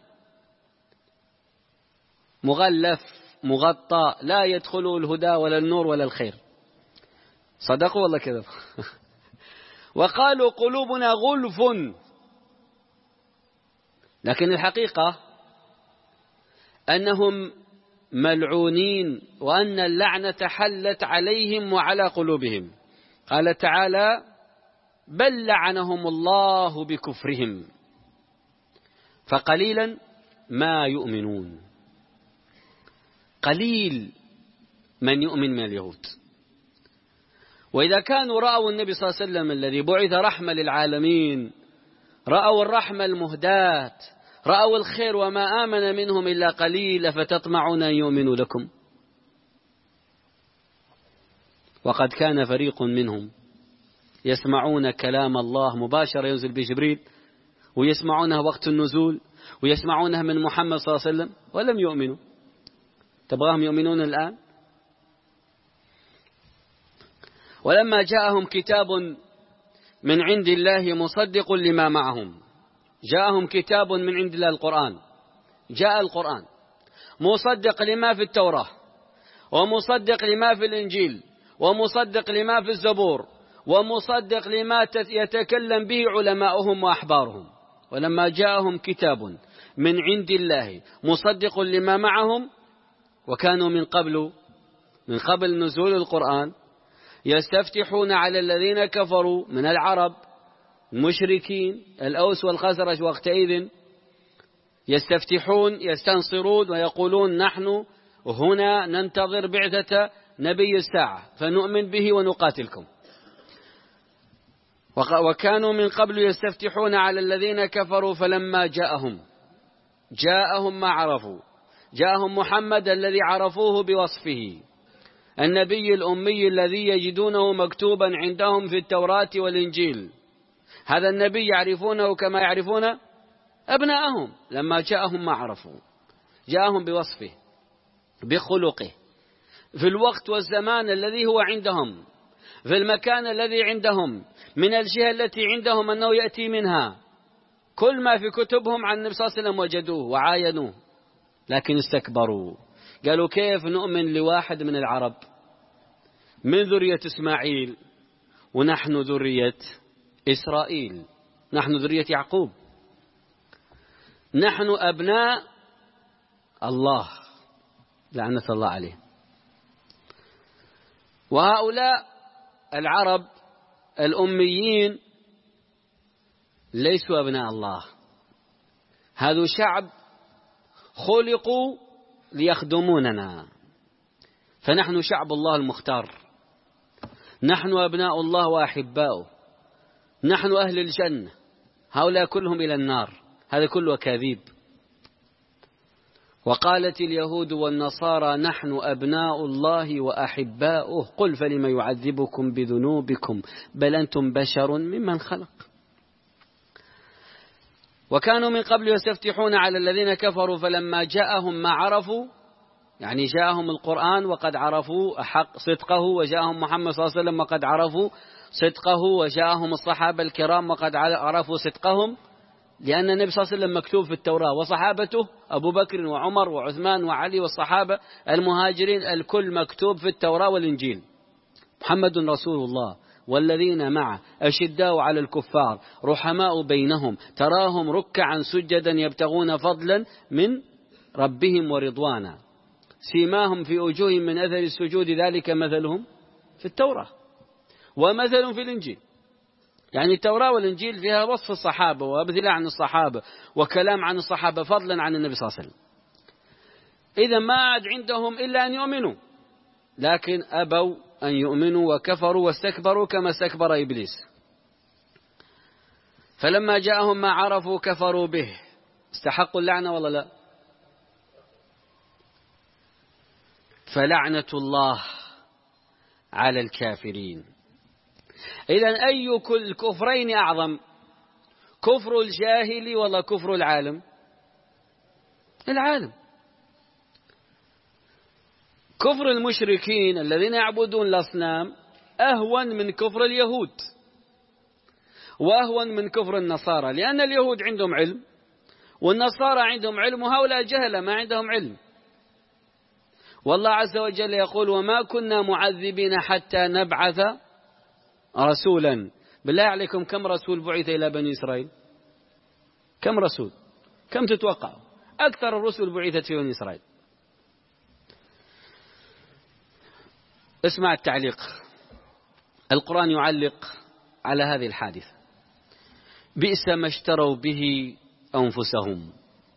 مغلف مغطى، لا يدخله الهدى ولا النور ولا الخير. صدقوا والله كذب. وقالوا قلوبنا غلف، لكن الحقيقة أنهم ملعونين، وأن اللعنة حلت عليهم وعلى قلوبهم. قال تعالى: بل لعنهم الله بكفرهم فقليلا ما يؤمنون. قليل من يؤمن من اليهود. وإذا كانوا رأوا النبي صلى الله عليه وسلم الذي بعث رحمة للعالمين، رأوا الرحمة المهداة، رأوا الخير وما آمن منهم إلا قليل، فتطمعون أن يؤمنوا لكم؟ وقد كان فريق منهم يسمعون كلام الله مباشرة ينزل به جبريل، ويسمعونه وقت النزول، ويسمعونه من محمد صلى الله عليه وسلم، ولم يؤمنوا. تبغاهم يؤمنون الآن؟ ولما جاءهم كتاب من عند الله مصدق لما معهم، جاءهم كتاب من عند الله القرآن، جاء القرآن مصدق لما في التوراة، ومصدق لما في الإنجيل، ومصدق لما في الزبور، ومصدق لما يتكلم به علماؤهم وأحبارهم. ولما جاءهم كتاب من عند الله مصدق لما معهم، وكانوا من قبل من قبل نزول القرآن يستفتحون على الذين كفروا من العرب المشركين الأوس والخزرج، وقتئذ يستفتحون يستنصرون ويقولون: نحن هنا ننتظر بعثة نبي الساعة فنؤمن به ونقاتلكم. وكانوا من قبل يستفتحون على الذين كفروا فلما جاءهم جاءهم ما عرفوا، جاءهم محمد الذي عرفوه بوصفه، النبي الأمي الذي يجدونه مكتوبا عندهم في التوراة والإنجيل. هذا النبي يعرفونه كما يعرفون أبناءهم. لما جاءهم ما عرفوا، جاءهم بوصفه بخلقه، في الوقت والزمان الذي هو عندهم، في المكان الذي عندهم، من الجهة التي عندهم أنه يأتي منها. كل ما في كتبهم عن النبي صلى الله عليه وسلم وجدوه وعاينوه، لكن استكبروا. قالوا: كيف نؤمن لواحد من العرب من ذرية إسماعيل ونحن ذرية إسرائيل، نحن ذرية يعقوب، نحن أبناء الله لعنة الله عليه. وهؤلاء العرب الأميين ليسوا أبناء الله، هذا شعب خلقوا ليخدموننا، فنحن شعب الله المختار، نحن أبناء الله وأحباؤه، نحن أهل الجنة، هؤلاء كلهم إلى النار. هذا كله كاذيب. وقالت اليهود والنصارى: نحن أبناء الله وأحباؤه، قل فلم يعذبكم بذنوبكم بل أنتم بشر ممن خلق. وكانوا من قبل يستفتحون على الذين كفروا فلما جاءهم ما عرفوا، يعني جاءهم القرآن وقد عرفوا حق صدقه، وجاءهم محمد صلى الله عليه وسلم وقد عرفوا صدقه، وجاءهم الصحابة الكرام وقد عرفوا صدقهم، لأن النبي صلى الله عليه وسلم مكتوب في التوراة، وصحابته أبو بكر وعمر وعثمان وعلي والصحابة المهاجرين الكل مكتوب في التوراة والإنجيل. محمد رسول الله والذين معه أشداء على الكفار رحماء بينهم تراهم ركعا سجدا يبتغون فضلا من ربهم ورضوانا سيماهم في وجوههم من أثر السجود ذلك مثلهم في التوراة ومثل في الإنجيل. يعني التوراة والإنجيل فيها وصف الصحابة وأمثلة عن الصحابة وكلام عن الصحابة فضلا عن النبي صلى الله عليه وسلم. إذا ما عاد عندهم إلا أن يؤمنوا، لكن أبوا أن يؤمنوا وكفروا واستكبروا كما استكبر إبليس. فلما جاءهم ما عرفوا كفروا به. استحقوا اللعنة والله لا؟ فلعنة الله على الكافرين. إذن أي الكفرين أعظم، كفر الجاهل ولا كفر العالم؟ العالم. كفر المشركين الذين يعبدون الأصنام أهون من كفر اليهود وأهون من كفر النصارى، لأن اليهود عندهم علم والنصارى عندهم علم وهؤلاء جهلة ما عندهم علم. والله عز وجل يقول: وما كنا معذبين حتى نبعث رسولا. بالله عليكم كم رسول بعث إلى بني إسرائيل؟ كم رسول؟ كم تتوقع؟ أكثر الرسل بعثت في بني إسرائيل. اسمع التعليق. القرآن يعلق على هذه الحادثة: بئس ما اشتروا به أنفسهم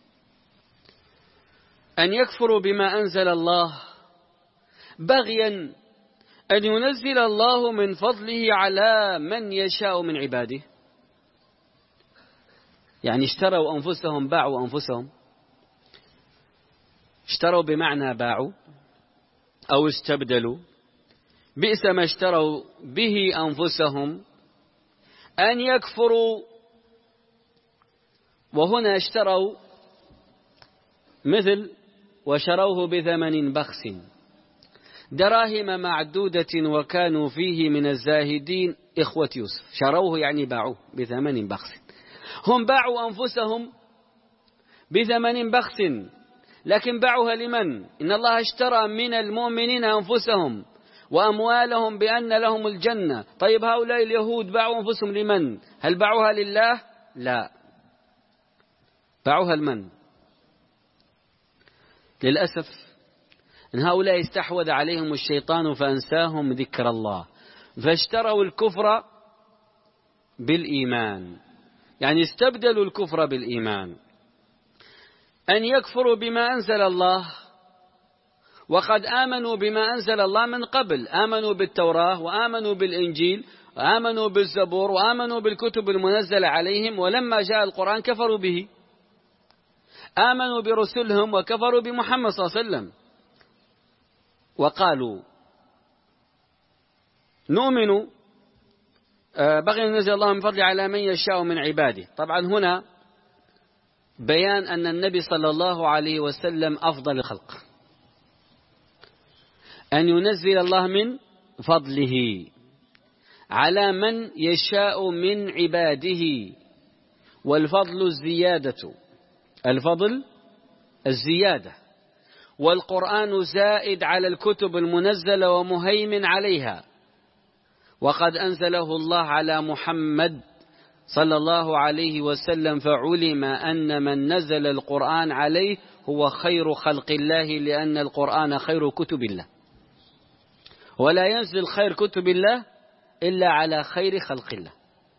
أن يكفروا بما أنزل الله بغيا أن ينزل الله من فضله على من يشاء من عباده. يعني اشتروا أنفسهم، باعوا أنفسهم. اشتروا بمعنى باعوا أو استبدلوا. بئس ما اشتروا به أنفسهم أن يكفروا، وهنا اشتروا مثل وشروه بثمن بخس دراهم معدودة وكانوا فيه من الزاهدين إخوة يوسف. شروه يعني باعوه بثمن بخس. هم باعوا أنفسهم بثمن بخس، لكن باعوها لمن؟ إن الله اشترى من المؤمنين أنفسهم وأموالهم بأن لهم الجنة. طيب هؤلاء اليهود باعوا أنفسهم لمن؟ هل باعوها لله؟ لا، باعوها لمن؟ للأسف إن هؤلاء استحوذ عليهم الشيطان فأنساهم ذكر الله، فاشتروا الكفر بالإيمان، يعني استبدلوا الكفر بالإيمان. أن يكفروا بما أنزل الله وقد آمنوا بما أنزل الله من قبل، آمنوا بالتوراة وآمنوا بالإنجيل وآمنوا بالزبور وآمنوا بالكتب المنزلة عليهم، ولما جاء القرآن كفروا به. آمنوا برسلهم وكفروا بمحمد صلى الله عليه وسلم، وقالوا نؤمن بغي أن ينزل الله من فضله على من يشاء من عباده. طبعا هنا بيان أن النبي صلى الله عليه وسلم أفضل الخلق، أن ينزل الله من فضله على من يشاء من عباده. والفضل الزيادة، الفضل الزيادة، والقرآن زائد على الكتب المنزلة ومهيمن عليها، وقد أنزله الله على محمد صلى الله عليه وسلم، فعلم أن من نزل القرآن عليه هو خير خلق الله، لأن القرآن خير كتب الله، ولا ينزل خير كتب الله إلا على خير خلق الله.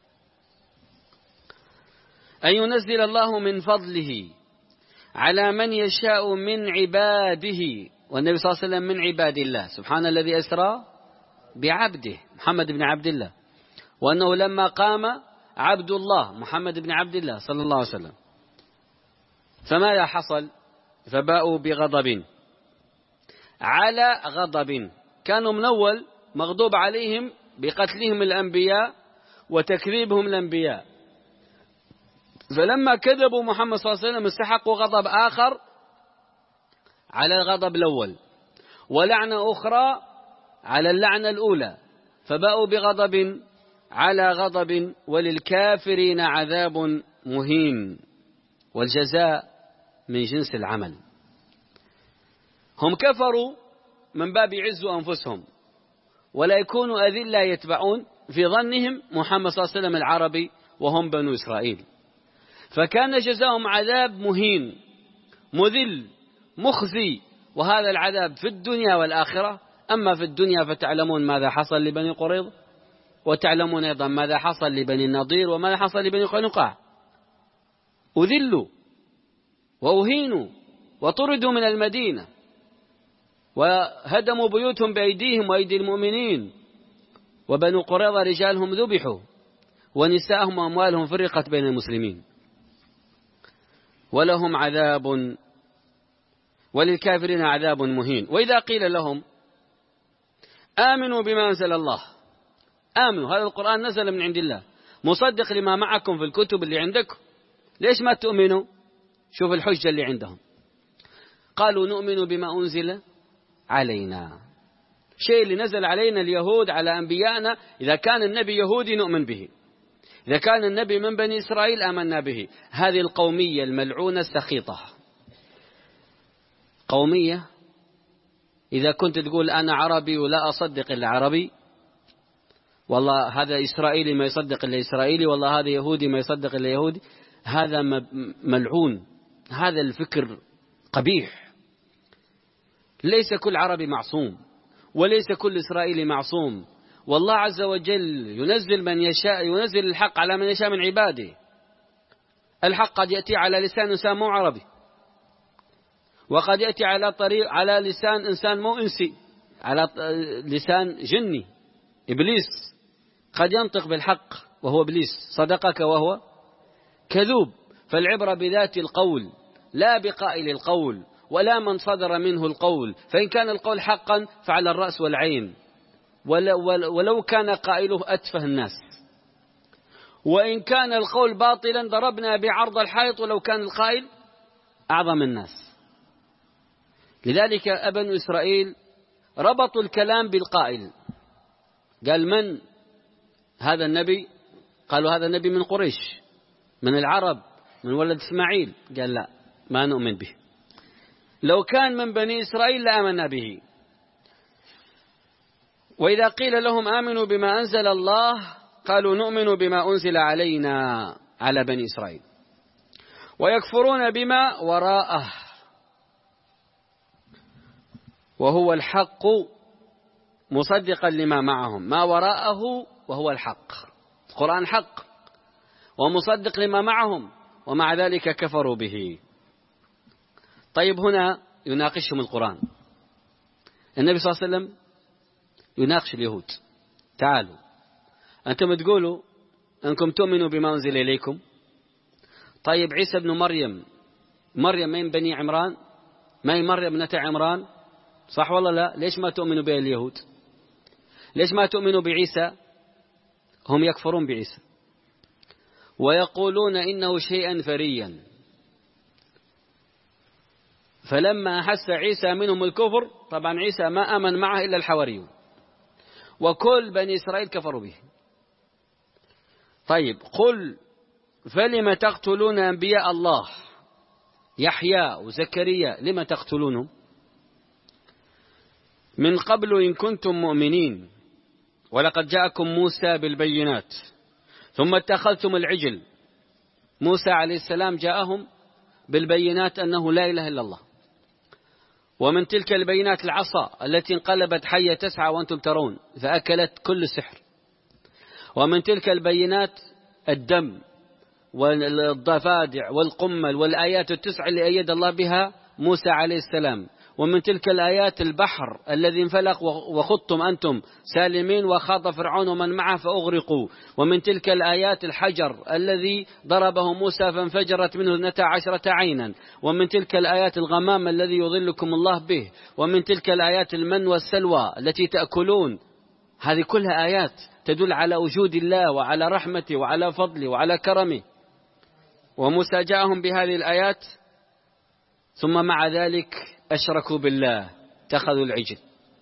أن ينزل الله من فضله على من يشاء من عباده، والنبي صلى الله عليه وسلم من عباد الله. سبحان الذي أسرى بعبده محمد بن عبد الله، وأنه لما قام عبد الله محمد بن عبد الله صلى الله عليه وسلم، فماذا حصل؟ فباءوا بغضب على غضب. كانوا من أول مغضوب عليهم بقتلهم الأنبياء وتكذيبهم الأنبياء، فلما كذبوا محمد صلى الله عليه وسلم استحقوا غضب آخر على الغضب الأول، ولعنة أخرى على اللعنة الأولى، فباءوا بغضب على غضب، وللكافرين عذاب مهين. والجزاء من جنس العمل. هم كفروا من باب عزوا أنفسهم ولا يكونوا أذلة يتبعون في ظنهم محمد صلى الله عليه وسلم العربي وهم بنو إسرائيل، فكان جزاهم عذاب مهين مذل مخزي، وهذا العذاب في الدنيا والآخرة. أما في الدنيا فتعلمون ماذا حصل لبني قريظة، وتعلمون أيضا ماذا حصل لبني النضير وماذا حصل لبني قينقاع. أذلوا وأهينوا وطردوا من المدينة، وهدموا بيوتهم بأيديهم وأيدي المؤمنين، وبنو قريظة رجالهم ذبحوا ونساءهم وأموالهم فرقت بين المسلمين، ولهم عذاب وللكافرين عذاب مهين. وإذا قيل لهم آمنوا بما أنزل الله، آمنوا، هذا القرآن نزل من عند الله مصدق لما معكم في الكتب اللي عندكم، ليش ما تؤمنوا؟ شوف الحجة اللي عندهم. قالوا نؤمن بما أنزل علينا، شيء اللي نزل علينا اليهود على أنبيائنا، إذا كان النبي يهودي نؤمن به، إذا كان النبي من بني إسرائيل آمنا به. هذه القومية الملعونة السخيطة، قومية إذا كنت تقول أنا عربي ولا أصدق إلا عربي، والله هذا إسرائيلي ما يصدق إلا إسرائيلي، والله هذا يهودي ما يصدق إلا يهودي. هذا ملعون، هذا الفكر قبيح. ليس كل عربي معصوم، وليس كل إسرائيلي معصوم، والله عز وجل ينزل من يشاء، ينزل الحق على من يشاء من عباده. الحق قد يأتي على لسان إنسان مو عربي، وقد يأتي على طريق على لسان إنسان مو إنسي، على لسان جني إبليس. قد ينطق بالحق وهو إبليس، صدقك وهو كذوب. فالعبرة بذات القول لا بقائل القول، ولا من صدر منه القول. فإن كان القول حقا فعلى الرأس والعين، ولو كان قائله أتفه الناس. وإن كان القول باطلا ضربنا بعرض الحائط ولو كان القائل أعظم الناس. لذلك بنو إسرائيل ربطوا الكلام بالقائل. قال من هذا النبي؟ قالوا هذا النبي من قريش، من العرب، من ولد إسماعيل. قال لا، ما نؤمن به. لو كان من بني إسرائيل لآمنا به. وإذا قيل لهم آمنوا بما أنزل الله قالوا نؤمن بما أنزل علينا على بني إسرائيل، ويكفرون بما وراءه وهو الحق مصدقا لما معهم. ما وراءه وهو الحق، القرآن حق ومصدق لما معهم، ومع ذلك كفروا به. طيب هنا يناقشهم القرآن. النبي صلى الله عليه وسلم يناقش اليهود. تعالوا أنتم تقولوا أنكم تؤمنوا بما أنزل إليكم. طيب عيسى ابن مريم، مريم من بني عمران، ما هي مريم ابنة عمران، صح ولا لا؟ ليش ما تؤمنوا به اليهود؟ ليش ما تؤمنوا بعيسى؟ هم يكفرون بعيسى ويقولون إنه شيئا فريا. فلما أحس عيسى منهم الكفر، طبعا عيسى ما آمن معه إلا الحواريون، وكل بني إسرائيل كفروا به. طيب قل فلم تقتلون أنبياء الله يحيى وزكريا، لما تقتلونهم من قبل إن كنتم مؤمنين، ولقد جاءكم موسى بالبينات ثم اتخذتم العجل. موسى عليه السلام جاءهم بالبينات أنه لا إله إلا الله، ومن تلك البينات العصا التي انقلبت حية تسعى وأنتم ترون فأكلت كل سحر. ومن تلك البينات الدم والضفادع والقمل والآيات التسع اللي أيد الله بها موسى عليه السلام. ومن تلك الآيات البحر الذي انفلق وخضتم أنتم سالمين وخاض فرعون ومن معه فأغرقوا. ومن تلك الآيات الحجر الذي ضربه موسى فانفجرت منه اثنتا عشرة عينا. ومن تلك الآيات الغمام الذي يظلكم الله به. ومن تلك الآيات المن والسلوى التي تأكلون. هذه كلها آيات تدل على وجود الله وعلى رحمته وعلى فضله وعلى كرمه. وموسى جاءهم بهذه الآيات، ثم مع ذلك أشركوا بالله، اتخذوا العجل،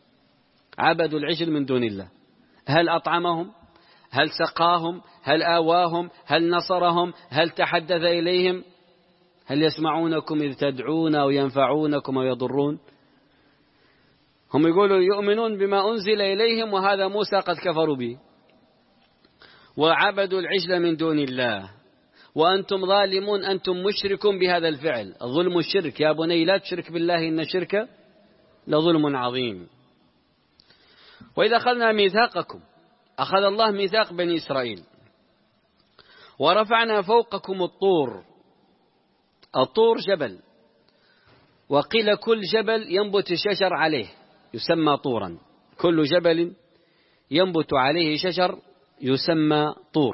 عبدوا العجل من دون الله. هل أطعمهم؟ هل سقاهم؟ هل آواهم؟ هل نصرهم؟ هل تحدث إليهم؟ هل يسمعونكم إذ تدعون أو ينفعونكم أو يضرون؟ هم يقولوا يؤمنون بما أنزل إليهم، وهذا موسى قد كفروا به وعبدوا العجل من دون الله. وأنتم ظالمون، أنتم مشركون بهذا الفعل. الظلم الشرك، يا بني لا تشرك بالله إن الشرك لظلم عظيم. وإذا أخذنا ميثاقكم، أخذ الله ميثاق بني إسرائيل، ورفعنا فوقكم الطور. الطور جبل، وقيل كل جبل ينبت الشجر عليه يسمى طورا، كل جبل ينبت عليه شجر يسمى طور.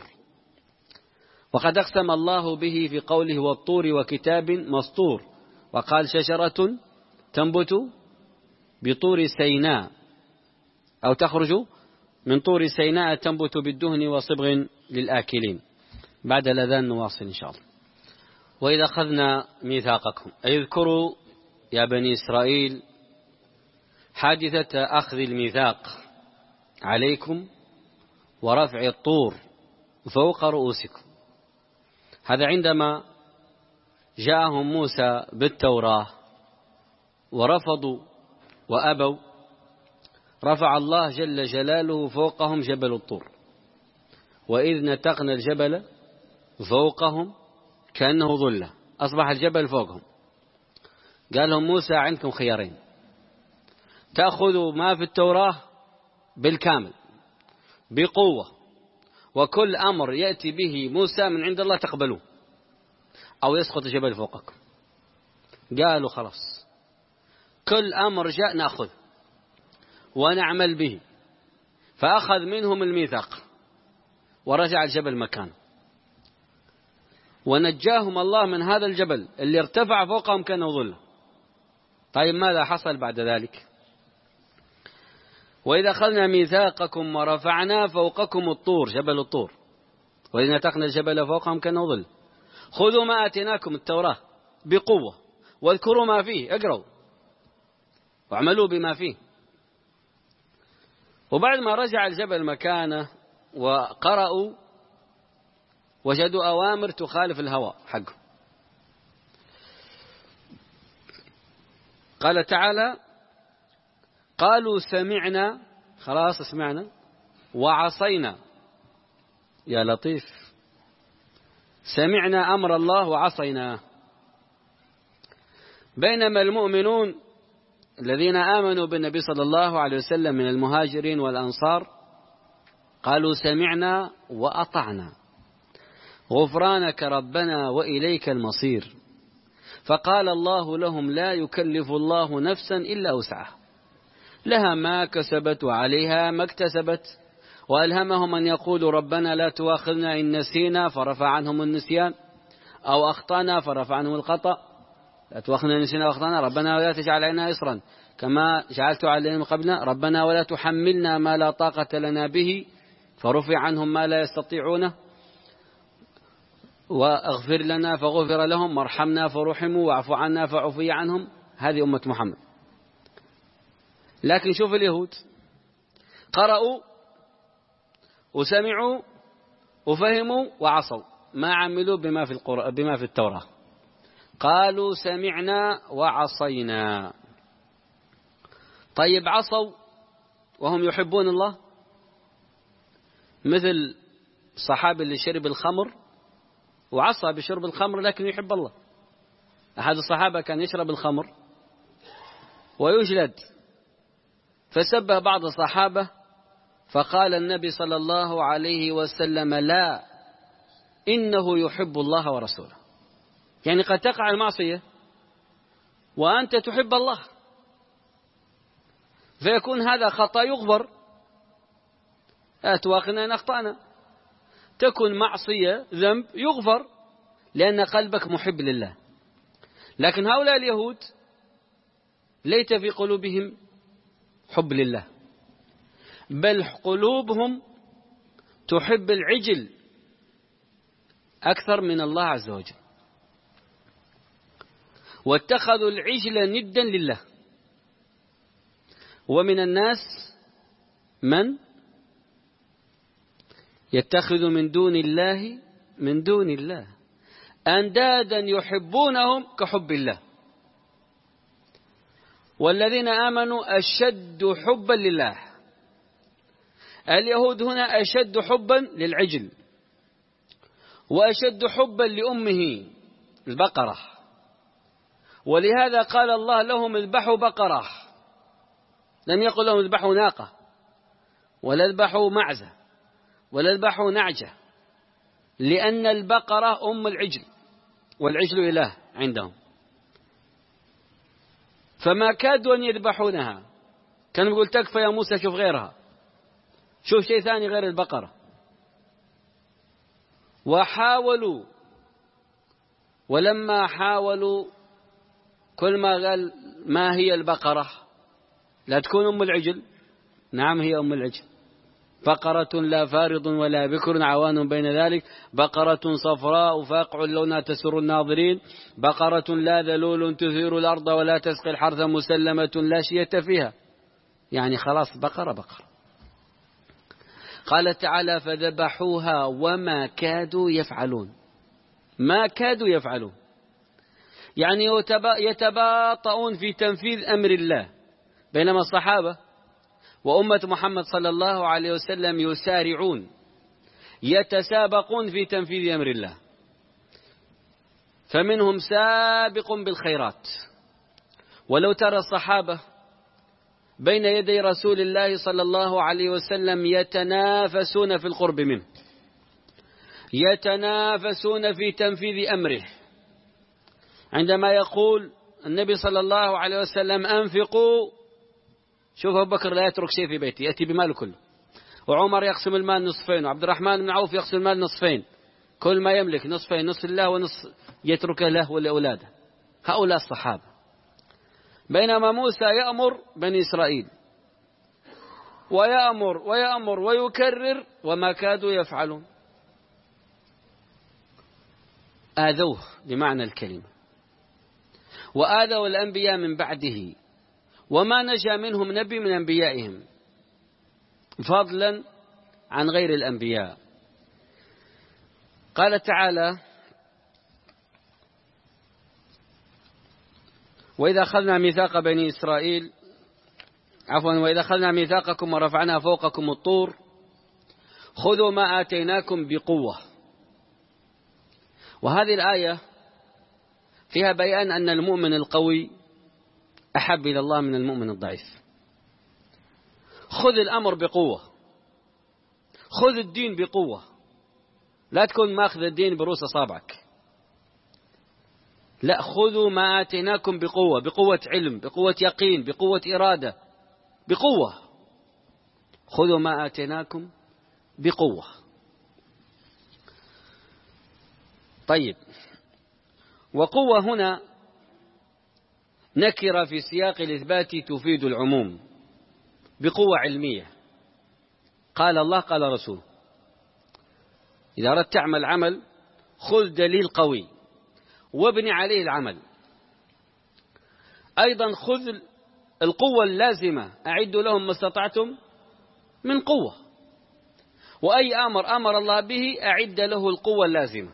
وقد أقسم الله به في قوله والطور وكتاب مسطور، وقال شجرة تنبت بطور سيناء أو تخرج من طور سيناء تنبت بالدهن وصبغ للآكلين. بعد الأذان نواصل إن شاء الله. وإذا أخذنا ميثاقكم، أي اذكروا يا بني إسرائيل حادثة أخذ الميثاق عليكم ورفع الطور فوق رؤوسكم. هذا عندما جاءهم موسى بالتوراة ورفضوا وأبوا، رفع الله جل جلاله فوقهم جبل الطور وإذ نتقنا الجبل فوقهم كأنه ظلة، أصبح الجبل فوقهم. قال لهم موسى عندكم خيارين، تأخذوا ما في التوراة بالكامل بقوة، وكل أمر يأتي به موسى من عند الله تقبلوه، أو يسقط الجبل فوقكم. قالوا خلاص كل أمر جاء نأخذ ونعمل به. فأخذ منهم الميثاق ورجع الجبل مكانه، ونجاهم الله من هذا الجبل اللي ارتفع فوقهم كأنه ظل. طيب ماذا حصل بعد ذلك؟ وإذا أخذنا ميثاقكم ورفعنا فوقكم الطور، جبل الطور، وإذا نتقنا الجبل فوقهم كأنه ظل، خذوا ما آتيناكم التوراة بقوة واذكروا ما فيه، اقروا واعملوا بما فيه. وبعد ما رجع الجبل مكانه وقرأوا وجدوا أوامر تخالف الهوى حقه. قال تعالى قالوا سمعنا، خلاص سمعنا، وعصينا. يا لطيف، سمعنا أمر الله وعصيناه. بينما المؤمنون الذين آمنوا بالنبي صلى الله عليه وسلم من المهاجرين والأنصار قالوا سمعنا وأطعنا غفرانك ربنا وإليك المصير. فقال الله لهم لا يكلف الله نفسا إلا وسعها، لها ما كسبت وعليها ما اكتسبت. وألهمهم أن يقولوا ربنا لا تؤاخذنا إن نسينا فرفع عنهم النسيان، أو أخطأنا فرفع عنهم الخطأ. لا تؤاخذنا إن نسينا وأخطأنا، ربنا ولا تجعل علينا إصرا كما جعلت علينا من قبلنا، ربنا ولا تحملنا ما لا طاقة لنا به فرفع عنهم ما لا يستطيعونه، واغفر لنا فغفر لهم، وارحمنا فرحموا، واعف عنا فعفي عنهم. هذه أمة محمد. لكن شوف اليهود، قرأوا وسمعوا وفهموا وعصوا، ما عملوا بما في القرآن بما في التوراة. قالوا سمعنا وعصينا. طيب عصوا وهم يحبون الله، مثل الصحابي اللي شرب الخمر وعصى بشرب الخمر لكن يحب الله. أحد الصحابة كان يشرب الخمر ويجلد، فسبه بعض الصحابة، فقال النبي صلى الله عليه وسلم لا، إنه يحب الله ورسوله. يعني قد تقع المعصية وأنت تحب الله، فيكون هذا خطأ يغفر، لا تؤاخذنا إن أخطأنا. تكون معصية ذنب يغفر لأن قلبك محب لله. لكن هؤلاء اليهود ليس في قلوبهم حب لله، بل قلوبهم تحب العجل أكثر من الله عز وجل، واتخذوا العجل ندا لله. ومن الناس من يتخذ من دون الله من دون الله أندادا يحبونهم كحب الله، والذين آمنوا أشد حبا لله. اليهود هنا أشد حبا للعجل، وأشد حبا لأمه البقرة، ولهذا قال الله لهم اذبحوا بقرة، لم يقل لهم اذبحوا ناقة ولا اذبحوا معزة ولا اذبحوا نعجة، لأن البقرة أم العجل والعجل إله عندهم، فما كادوا أن يذبحونها. كانوا يقول تكفى يا موسى شوف غيرها، شوف شيء ثاني غير البقرة. وحاولوا، ولما حاولوا كل ما قال ما هي البقرة لا تكون أم العجل، نعم هي أم العجل، بقرة لا فارض ولا بكر عوان بين ذلك، بقرة صفراء فاقع لونها تسر الناظرين، بقرة لا ذلول تثير الأرض ولا تسقي الحرث مسلمة لا شية فيها. يعني خلاص بقرة بقرة. قال تعالى فذبحوها وما كادوا يفعلون، ما كادوا يفعلون، يعني يتباطؤون في تنفيذ أمر الله، بينما الصحابة وأمة محمد صلى الله عليه وسلم يسارعون يتسابقون في تنفيذ أمر الله، فمنهم سابق بالخيرات. ولو ترى الصحابة بين يدي رسول الله صلى الله عليه وسلم يتنافسون في القرب منه، يتنافسون في تنفيذ أمره. عندما يقول النبي صلى الله عليه وسلم أنفقوا، شوف أبو بكر لا يترك شيء في بيته، يأتي بماله كله، وعمر يقسم المال نصفين، وعبد الرحمن بن عوف يقسم المال نصفين، كل ما يملك نصفين، نصف الله ونصف يتركه له ولأولاده. هؤلاء الصحابة. بينما موسى يأمر بني إسرائيل ويأمر ويأمر ويكرر وما كادوا يفعلون، آذوه بمعنى الكلمة، وآذوا الأنبياء من بعده، وما نجا منهم نبي من أنبيائهم فضلا عن غير الأنبياء. قال تعالى: وإذا أخذنا ميثاق بني إسرائيل عفوا وإذا أخذنا ميثاقكم ورفعنا فوقكم الطور خذوا ما آتيناكم بقوة. وهذه الآية فيها بيان أن المؤمن القوي أحب إلى الله من المؤمن الضعيف. خذ الأمر بقوة، خذ الدين بقوة، لا تكون ماخذ الدين بروس أصابعك، لا، خذوا ما آتيناكم بقوة، بقوة علم، بقوة يقين، بقوة إرادة، بقوة. خذوا ما آتيناكم بقوة. طيب، وقوة هنا نكرة في سياق الإثبات تفيد العموم، بقوة علمية. قال الله قال رسول. إذا أردت تعمل عمل خذ دليل قوي وابني عليه العمل. أيضا خذ القوة اللازمة، أعدوا لهم ما استطعتم من قوة، وأي أمر أمر الله به أعد له القوة اللازمة.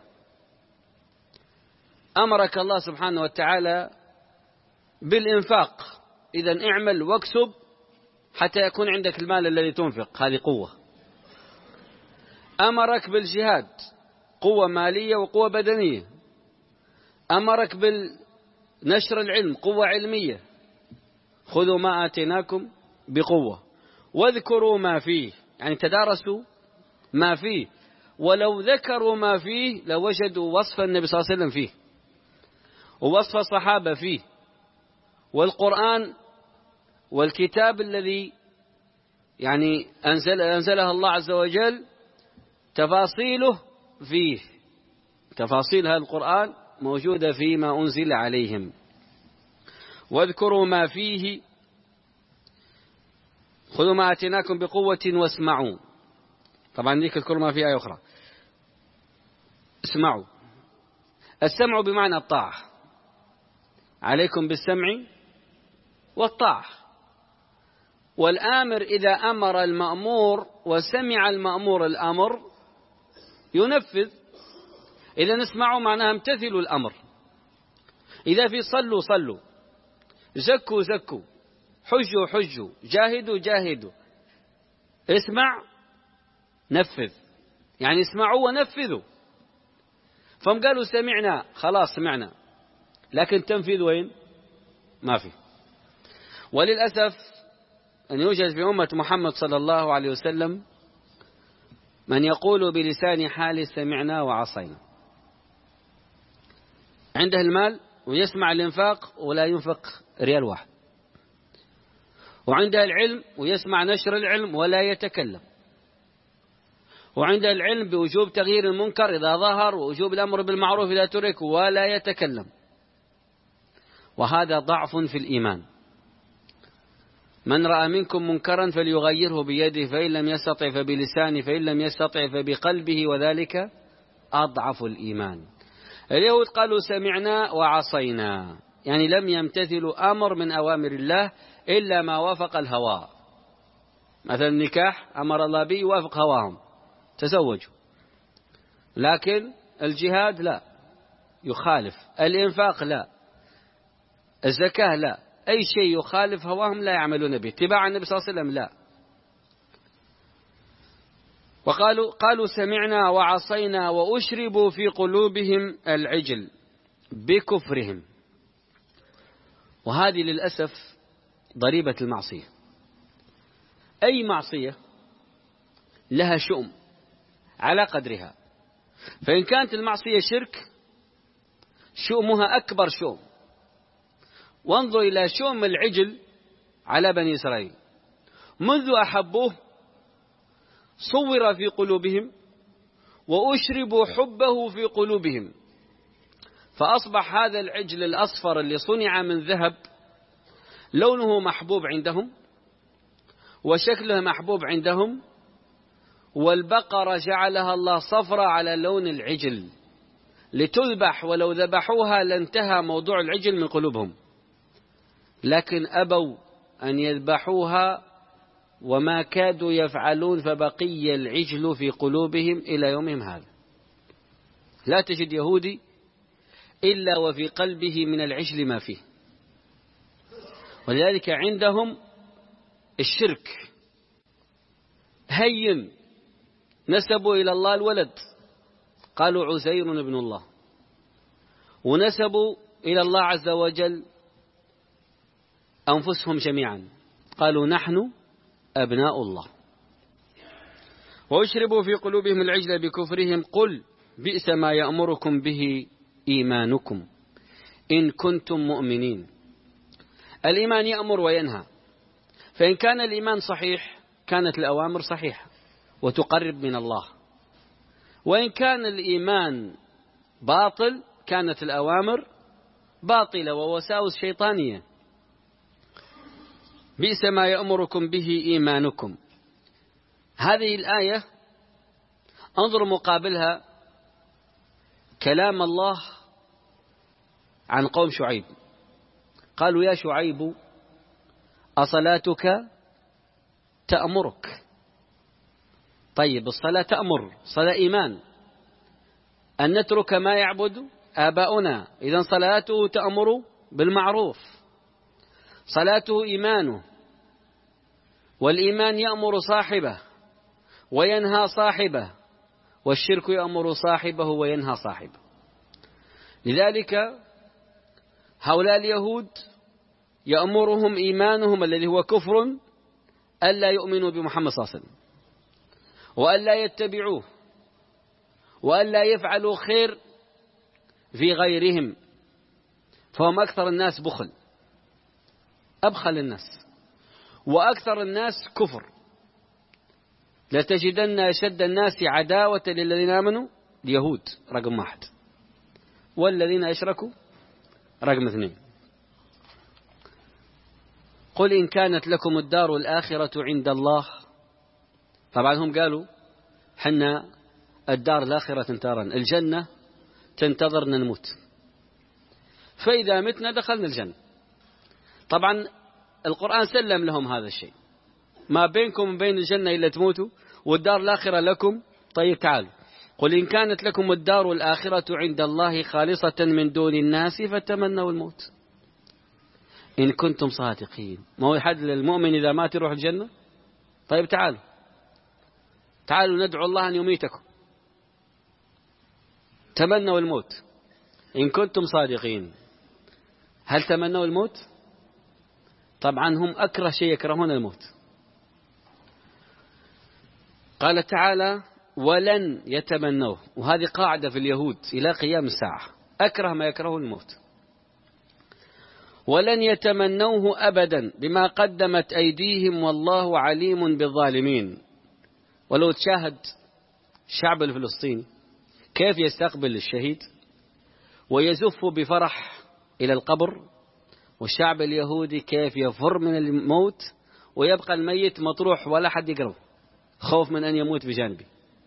أمرك الله سبحانه وتعالى بالإنفاق، إذن اعمل واكسب حتى يكون عندك المال الذي تنفق، هذه قوة. أمرك بالجهاد، قوة مالية وقوة بدنية. أمرك بالنشر العلم، قوة علمية. خذوا ما آتيناكم بقوة واذكروا ما فيه، يعني تدارسوا ما فيه، ولو ذكروا ما فيه لوجدوا وصف النبي صلى الله عليه وسلم فيه، ووصف الصحابة فيه، والقرآن والكتاب الذي يعني أنزل أنزلها الله عز وجل تفاصيله فيه، تفاصيل هذا القرآن موجودة فيما أنزل عليهم. واذكروا ما فيه خذوا ما آتيناكم بقوة واسمعوا. طبعا ذيك اذكروا ما فيه آية أخرى، اسمعوا. السمع بمعنى الطاعة، عليكم بالسمع والطاعة. والآمر إذا أمر المأمور وسمع المأمور الأمر ينفذ. إذا نسمعوا معناها امتثلوا الأمر. إذا في صلوا صلوا، زكوا زكوا، حجوا حجوا، جاهدوا جاهدوا، اسمع نفذ، يعني اسمعوا ونفذوا. فهم قالوا سمعنا، خلاص سمعنا، لكن تنفيذ وين؟ ما في. وللأسف أن يوجد في أمة محمد صلى الله عليه وسلم من يقول بلسان حال سمعنا وعصينا، عنده المال ويسمع الإنفاق ولا ينفق ريال واحد، وعنده العلم ويسمع نشر العلم ولا يتكلم، وعنده العلم بوجوب تغيير المنكر إذا ظهر ووجوب الأمر بالمعروف إذا ترك ولا يتكلم. وهذا ضعف في الإيمان. من رأى منكم منكرا فليغيره بيده، فإن لم يستطع فبلسانه، فإن لم يستطع فبقلبه، وذلك أضعف الإيمان. اليهود قالوا سمعنا وعصينا، يعني لم يمتثلوا أمر من أوامر الله إلا ما وافق الهوى. مثلا النكاح أمر الله به يوافق هواهم تزوجوا، لكن الجهاد لا، يخالف. الإنفاق لا، الزكاة لا، أي شيء يخالف هواهم لا يعملون به. اتباع النبي صلى الله عليه وسلم لا. وقالوا قالوا سمعنا وعصينا وأشربوا في قلوبهم العجل بكفرهم. وهذه للأسف ضريبة المعصية. أي معصية لها شؤم على قدرها، فإن كانت المعصية شرك شؤمها أكبر شؤم. وانظر إلى شؤم العجل على بني إسرائيل، منذ أحبوه صور في قلوبهم وأشربوا حبه في قلوبهم، فأصبح هذا العجل الأصفر اللي صنع من ذهب لونه محبوب عندهم وشكله محبوب عندهم، والبقرة جعلها الله صفرة على لون العجل لتذبح، ولو ذبحوها لانتهى موضوع العجل من قلوبهم، لكن أبوا أن يذبحوها وما كادوا يفعلون، فبقي العجل في قلوبهم إلى يومهم هذا. لا تجد يهودي إلا وفي قلبه من العجل ما فيه. ولذلك عندهم الشرك هين، نسبوا إلى الله الولد قالوا عزير ابن الله، ونسبوا إلى الله عز وجل أنفسهم جميعا قالوا نحن أبناء الله. وأشربوا في قلوبهم العجل بكفرهم قل بئس ما يأمركم به إيمانكم إن كنتم مؤمنين. الإيمان يأمر وينهى، فإن كان الإيمان صحيح كانت الأوامر صحيحة وتقرب من الله، وإن كان الإيمان باطل كانت الأوامر باطلة ووساوس شيطانية. بئس ما يأمركم به إيمانكم. هذه الآية انظر مقابلها كلام الله عن قوم شعيب، قالوا يا شعيب أصلاتك تأمرك. طيب الصلاة تأمر، صلاة إيمان، أن نترك ما يعبد آباؤنا، إذن صلاته تأمر بالمعروف، صلاته إيمانه، والإيمان يأمر صاحبه وينهى صاحبه، والشرك يأمر صاحبه وينهى صاحبه. لذلك هؤلاء اليهود يأمرهم إيمانهم الذي هو كفر ألا يؤمنوا بمحمد صلى الله عليه وسلم، وألا يتبعوه، وألا يفعلوا خير في غيرهم، فهم أكثر الناس بخل، أبخل الناس، وأكثر الناس كفر. لتجدن أشد الناس عداوة للذين آمنوا اليهود رقم واحد، والذين أشركوا رقم اثنين. قل إن كانت لكم الدار الآخرة عند الله. طبعا هم قالوا حنا الدار الآخرة تنتظرنا، الجنة تنتظرنا نموت، فإذا متنا دخلنا الجنة. طبعا القرآن سلم لهم هذا الشيء، ما بينكم وبين الجنة إلا تموتوا، والدار الآخرة لكم. طيب تعالوا قل إن كانت لكم الدار الآخرة عند الله خالصة من دون الناس فتمنوا الموت إن كنتم صادقين. ما هو حد للمؤمن إذا مات يروح الجنة؟ طيب تعالوا تعالوا ندعو الله أن يميتكم، تمنوا الموت إن كنتم صادقين. هل تمنوا الموت؟ طبعا هم أكره شيء يكرهون الموت. قال تعالى ولن يتمنوه، وهذه قاعدة في اليهود إلى قيام الساعة، أكره ما يكره الموت. ولن يتمنوه أبدا بما قدمت أيديهم والله عليم بالظالمين. ولو تشاهد الشعب الفلسطيني كيف يستقبل الشهيد ويزف بفرح إلى القبر، والشعب اليهودي كيف يفر من الموت ويبقى الميت مطروح ولا حد يقرب خوف من أن يموت بجانبه،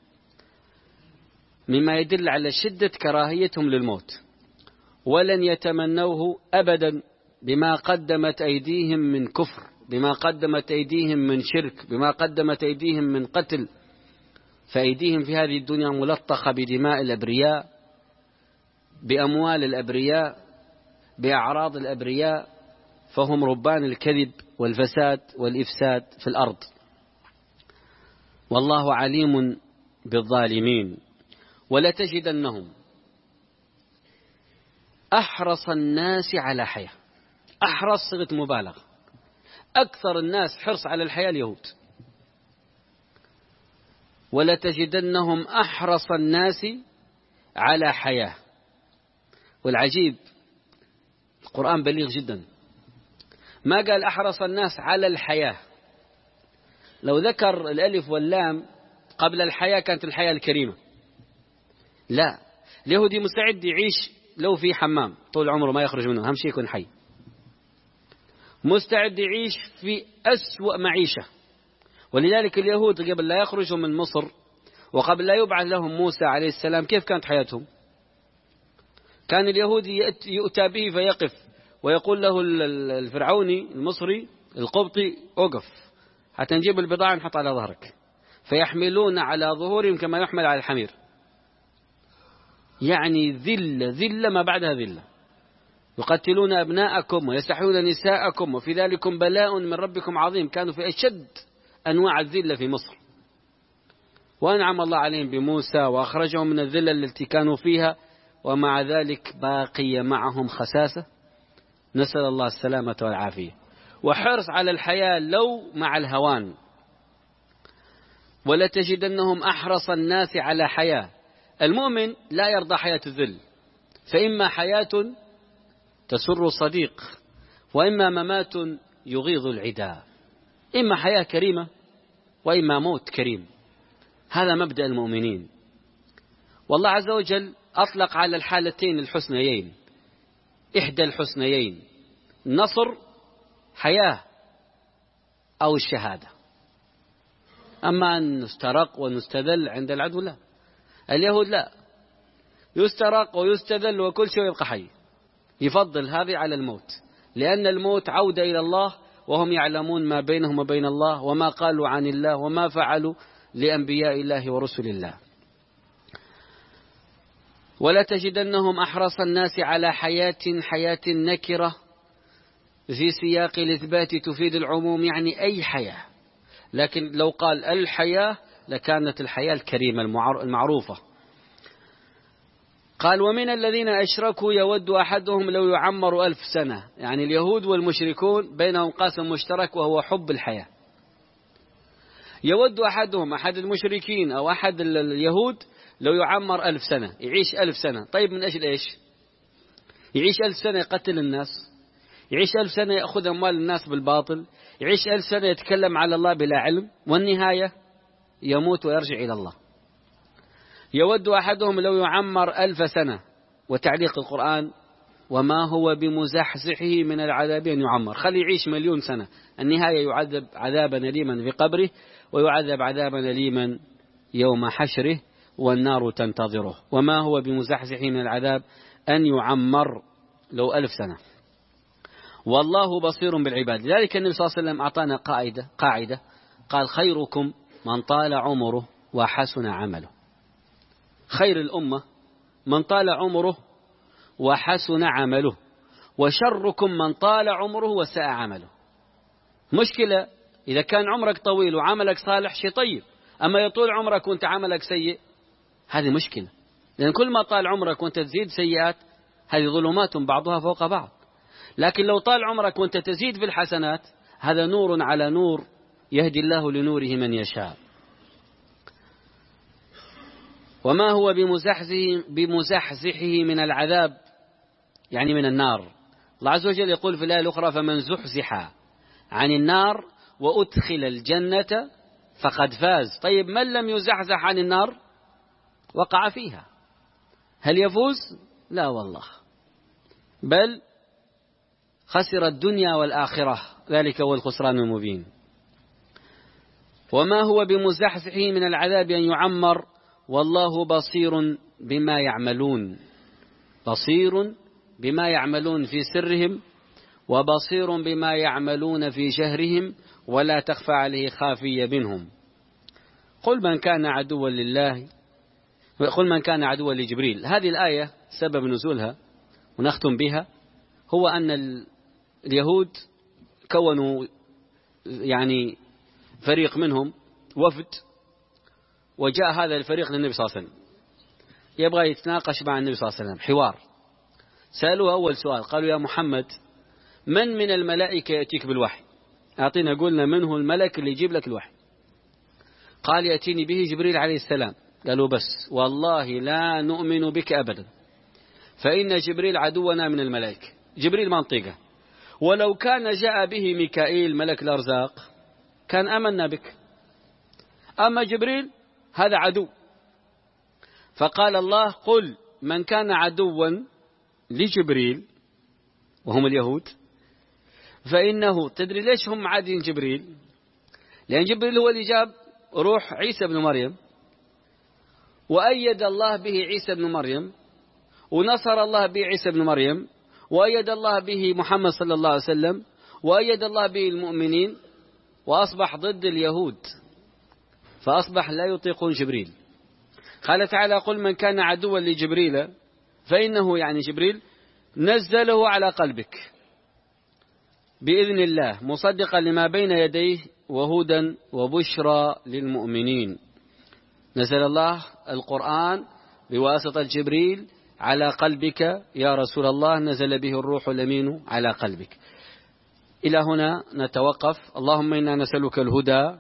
مما يدل على شدة كراهيتهم للموت. ولن يتمنوه أبدا بما قدمت أيديهم من كفر، بما قدمت أيديهم من شرك، بما قدمت أيديهم من قتل، فأيديهم في هذه الدنيا ملطخة بدماء الأبرياء، بأموال الأبرياء، بأعراض الأبرياء، فهم ربان الكذب والفساد والإفساد في الأرض. والله عليم بالظالمين ولتجدنهم أحرص الناس على حياة. أحرص صيغة مبالغة، أكثر الناس حرص على الحياة اليهود. ولتجدنهم أحرص الناس على حياة. والعجيب القرآن بليغ جدا، ما قال أحرص الناس على الحياة. لو ذكر الألف واللام قبل الحياة كانت الحياة الكريمة. لا، اليهودي مستعد يعيش لو في حمام طول عمره ما يخرج منه، أهم شيء يكون حي. مستعد يعيش في أسوأ معيشة. ولذلك اليهود قبل لا يخرجوا من مصر وقبل لا يبعث لهم موسى عليه السلام كيف كانت حياتهم؟ كان اليهودي يؤتى به فيقف ويقول له الفرعوني المصري القبطي أوقف حتى نجيب البضاعة نحط على ظهرك، فيحملون على ظهورهم كما يحمل على الحمير. يعني ذلة ذلة ما بعدها ذلة. يقتلون أبناءكم ويستحيون نساءكم وفي ذلكم بلاء من ربكم عظيم. كانوا في أشد أنواع الذلة في مصر، وأنعم الله عليهم بموسى وأخرجهم من الذلة التي كانوا فيها، ومع ذلك باقي معهم خساسة، نسأل الله السلامة والعافية، وحرص على الحياة لو مع الهوان. ولتجدنهم أحرص الناس على حياة. المؤمن لا يرضى حياة الذل، فإما حياة تسر الصديق وإما ممات يغيظ العداء. إما حياة كريمة وإما موت كريم. هذا مبدأ المؤمنين. والله عز وجل أطلق على الحالتين الحسنيين، إحدى الحسنيين، النصر حياة أو الشهادة. أما أن نسترق ونستذل عند العدو لا. اليهود لا، يسترق ويستذل وكل شيء يبقى حي. يفضل هذه على الموت، لأن الموت عودة إلى الله وهم يعلمون ما بينهم وبين الله وما قالوا عن الله وما فعلوا لأنبياء الله ورسل الله. ولا تجدنهم أحرص الناس على حياة. حياة نكرة في سياق الإثبات تفيد العموم، يعني أي حياة، لكن لو قال الحياة لكانت الحياة الكريمة المعروفة. قال ومن الذين أشركوا يود أحدهم لو يعمر ألف سنة. يعني اليهود والمشركون بينهم قاسم مشترك وهو حب الحياة. يود أحدهم، أحد المشركين أو أحد اليهود، لو يعمر ألف سنة، يعيش ألف سنة. طيب من أجل إيش؟ يعيش ألف سنة يقتل الناس، يعيش ألف سنة يأخذ أموال الناس بالباطل، يعيش ألف سنة يتكلم على الله بلا علم، والنهاية يموت ويرجع إلى الله. يود أحدهم لو يعمر ألف سنة. وتعليق القرآن وما هو بمزحزحه من العذاب أن يعمر. خلي يعيش مليون سنة، النهاية يعذب عذابا أليما في قبره ويعذب عذابا أليما يوم حشره والنار تنتظره. وما هو بمزحزحه من العذاب أن يعمر لو ألف سنة، والله بصير بالعباد. لذلك النبي صلى الله عليه وسلم أعطانا قاعدة قاعدة قال خيركم من طال عمره وحسن عمله. خير الأمة من طال عمره وحسن عمله، وشركم من طال عمره وساء عمله. مشكلة إذا كان عمرك طويل وعملك صالح شيء طيب، أما يطول عمرك وانت عملك سيء هذه مشكلة، لأن كل ما طال عمرك وانت تزيد سيئات هذه ظلمات بعضها فوق بعض. لكن لو طال عمرك وانت تزيد في الحسنات هذا نور على نور يهدي الله لنوره من يشاء. وما هو بمزحزحه, بمزحزحه من العذاب، يعني من النار. الله عز وجل يقول في الآية الأخرى فمن زحزح عن النار وأدخل الجنة فقد فاز. طيب من لم يزحزح عن النار وقع فيها، هل يفوز؟ لا والله، بل خسر الدنيا والآخرة، ذلك هو الخسران المبين. وما هو بمزحزحه من العذاب أن يعمر والله بصير بما يعملون. بصير بما يعملون في سرهم وبصير بما يعملون في جهرهم ولا تخفى عليه خافية منهم. قل من كان عدوا لله قل من كان عدوا لجبريل. هذه الآية سبب نزولها ونختم بها هو أن اليهود كونوا يعني فريق منهم وفد وجاء هذا الفريق للنبي صلى الله عليه وسلم يبغى يتناقش مع النبي صلى الله عليه وسلم حوار. سألوه أول سؤال، قالوا يا محمد من من الملائكة يأتيك بالوحي؟ أعطينا قلنا من هو الملك اللي يجيب لك الوحي؟ قال يأتيني به جبريل عليه السلام. قالوا بس والله لا نؤمن بك أبدا، فإن جبريل عدونا من الملائكة. جبريل منطقة، ولو كان جاء به ميكائيل ملك الأرزاق كان آمنا بك، أما جبريل هذا عدو. فقال الله قل من كان عدوا لجبريل وهم اليهود فإنه، تدري ليش هم عادين جبريل؟ لأن جبريل هو اللي جاب روح عيسى بن مريم، وأيد الله به عيسى بن مريم، ونصر الله به عيسى بن مريم، وأيد الله به محمد صلى الله عليه وسلم، وأيد الله به المؤمنين، وأصبح ضد اليهود، فأصبح لا يطيقون جبريل. قال تعالى قل من كان عدوا لجبريل فإنه، يعني جبريل، نزله على قلبك بإذن الله مصدقا لما بين يديه وهدى وبشرى للمؤمنين. نزل الله القرآن بواسطة جبريل على قلبك يا رسول الله، نزل به الروح الأمين على قلبك. إلى هنا نتوقف. اللهم إنا نسألك الهدى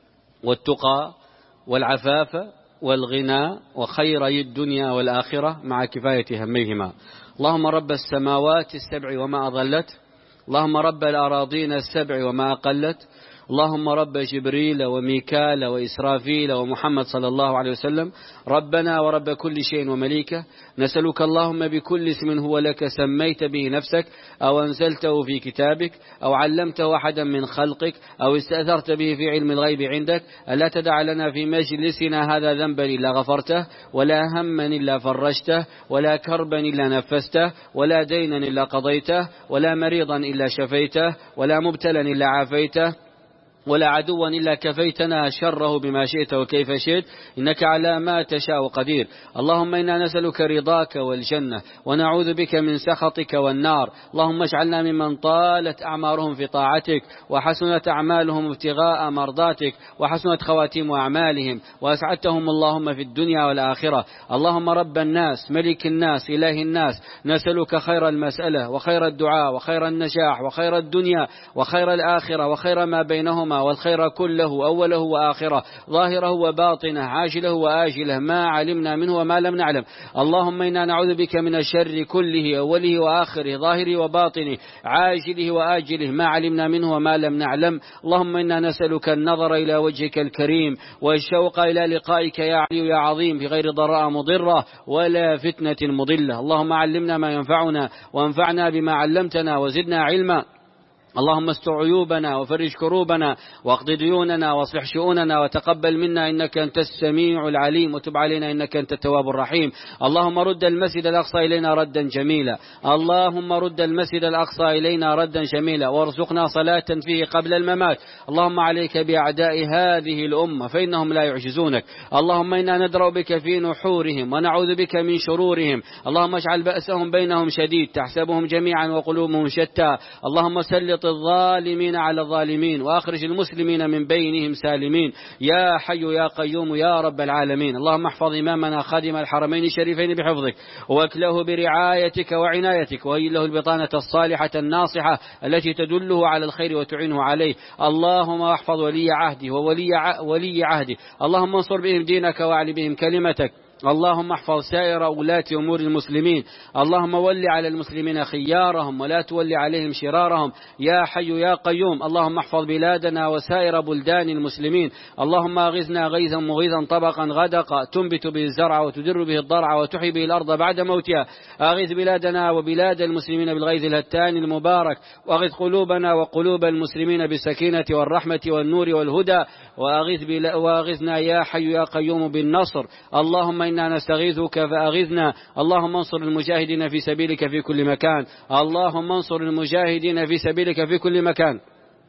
والتقى والعفاف والغنى وخيري الدنيا والآخرة مع كفاية هميهما. اللهم رب السماوات السبع وما أضلت، اللهم رب الأراضين السبع وما أقلت، اللهم رب جبريل وميكال وإسرافيل ومحمد صلى الله عليه وسلم، ربنا ورب كل شيء ومليكه، نسألك اللهم بكل اسم هو لك سميت به نفسك أو أنزلته في كتابك أو علمته أحدا من خلقك أو استأثرت به في علم الغيب عندك، ألا تدع لنا في مجلسنا هذا ذنبا إلا غفرته، ولا هما إلا فرجته، ولا كربا إلا نفسته، ولا دينا إلا قضيته، ولا مريضا إلا شفيته، ولا مبتلا إلا عافيته، ولا عدوا إلا كفيتنا شره بما شئت وكيف شئت، إنك على ما تشاء قدير. اللهم إنا نسألك رضاك والجنة ونعوذ بك من سخطك والنار. اللهم اجعلنا ممن طالت أعمارهم في طاعتك وحسنت أعمالهم ابتغاء مرضاتك وحسنت خواتيم أعمالهم وأسعدتهم اللهم في الدنيا والآخرة. اللهم رب الناس ملك الناس إله الناس، نسألك خير المسألة وخير الدعاء وخير النجاح وخير الدنيا وخير الآخرة وخير ما بينهما، والخير كله أوله وآخره ظاهره وباطنه عاجله وآجله ما علمنا منه وما لم نعلم. اللهم إنا نعوذ بك من الشر كله أوله وآخره ظاهره وباطنه عاجله وآجله ما علمنا منه وما لم نعلم. اللهم إنا نسألك النظر إلى وجهك الكريم والشوق إلى لقائك يا علي يا عظيم بغير ضراء مضرة ولا فتنة مضلة. اللهم علمنا ما ينفعنا وانفعنا بما علمتنا وزدنا علما. اللهم استر عيوبنا وفرج كروبنا واقض ديوننا واصلح شؤوننا وتقبل منا إنك أنت السميع العليم وتب علينا إنك أنت التواب الرحيم. اللهم رد المسجد الأقصى إلينا ردا جميلا، اللهم رد المسجد الأقصى إلينا ردا جميلا وارزقنا صلاة فيه قبل الممات. اللهم عليك بأعداء هذه الأمة فإنهم لا يعجزونك. اللهم إنا ندرأ بك في نحورهم ونعوذ بك من شرورهم. اللهم اجعل بأسهم بينهم شديد تحسبهم جميعا وقلوبهم شتى. اللهم سلط الظالمين على الظالمين وأخرج المسلمين من بينهم سالمين يا حي يا قيوم يا رب العالمين. اللهم احفظ إمامنا خادم الحرمين الشريفين بحفظك وأكله برعايتك وعنايتك وهي له البطانة الصالحة الناصحة التي تدله على الخير وتعينه عليه. اللهم احفظ ولي عهده وولي ولي عهده. اللهم انصر بهم دينك واعل بهم كلمتك. اللهم احفظ سائر ولاة أمور المسلمين. اللهم ول على المسلمين خيارهم ولا تول عليهم شرارهم يا حي يا قيوم. اللهم احفظ بلادنا وسائر بلدان المسلمين. اللهم اغثنا غيثا مغيثا طبقا غدقا تنبت به الزرع وتدر به الضرع وتحيي به الأرض بعد موتها. اغث بلادنا وبلاد المسلمين بالغيث الهتان المبارك، واغث قلوبنا وقلوب المسلمين بالسكينة والرحمة والنور والهدى، واغث واغثنا يا حي يا قيوم بالنصر. اللهم إنا نستغيثك فأغثنا. اللهم انصر المجاهدين في سبيلك في كل مكان. اللهم انصر المجاهدين في سبيلك في كل مكان.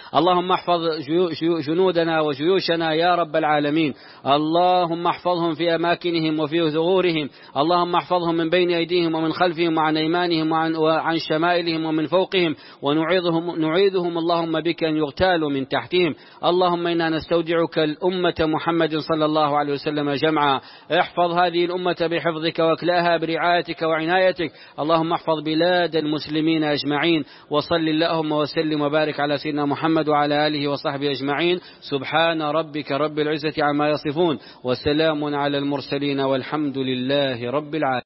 اللهم احفظ جنودنا وجيوشنا يا رب العالمين. اللهم احفظهم في أماكنهم وفي ظهورهم. اللهم احفظهم من بين أيديهم ومن خلفهم وعن أيمانهم وعن, وعن شمائلهم ومن فوقهم، ونعيذهم نعيذهم اللهم بك أن يغتالوا من تحتهم. اللهم إنا نستودعك الأمة محمد صلى الله عليه وسلم جمعا. احفظ هذه الأمة بحفظك واكلاها برعايتك وعنايتك. اللهم احفظ بلاد المسلمين أجمعين. وصل اللهم وسلم وبارك على سيدنا محمد وعلى آله وصحبه أجمعين. سبحان ربك رب العزة عما يصفون، وسلام على المرسلين، والحمد لله رب العالمين.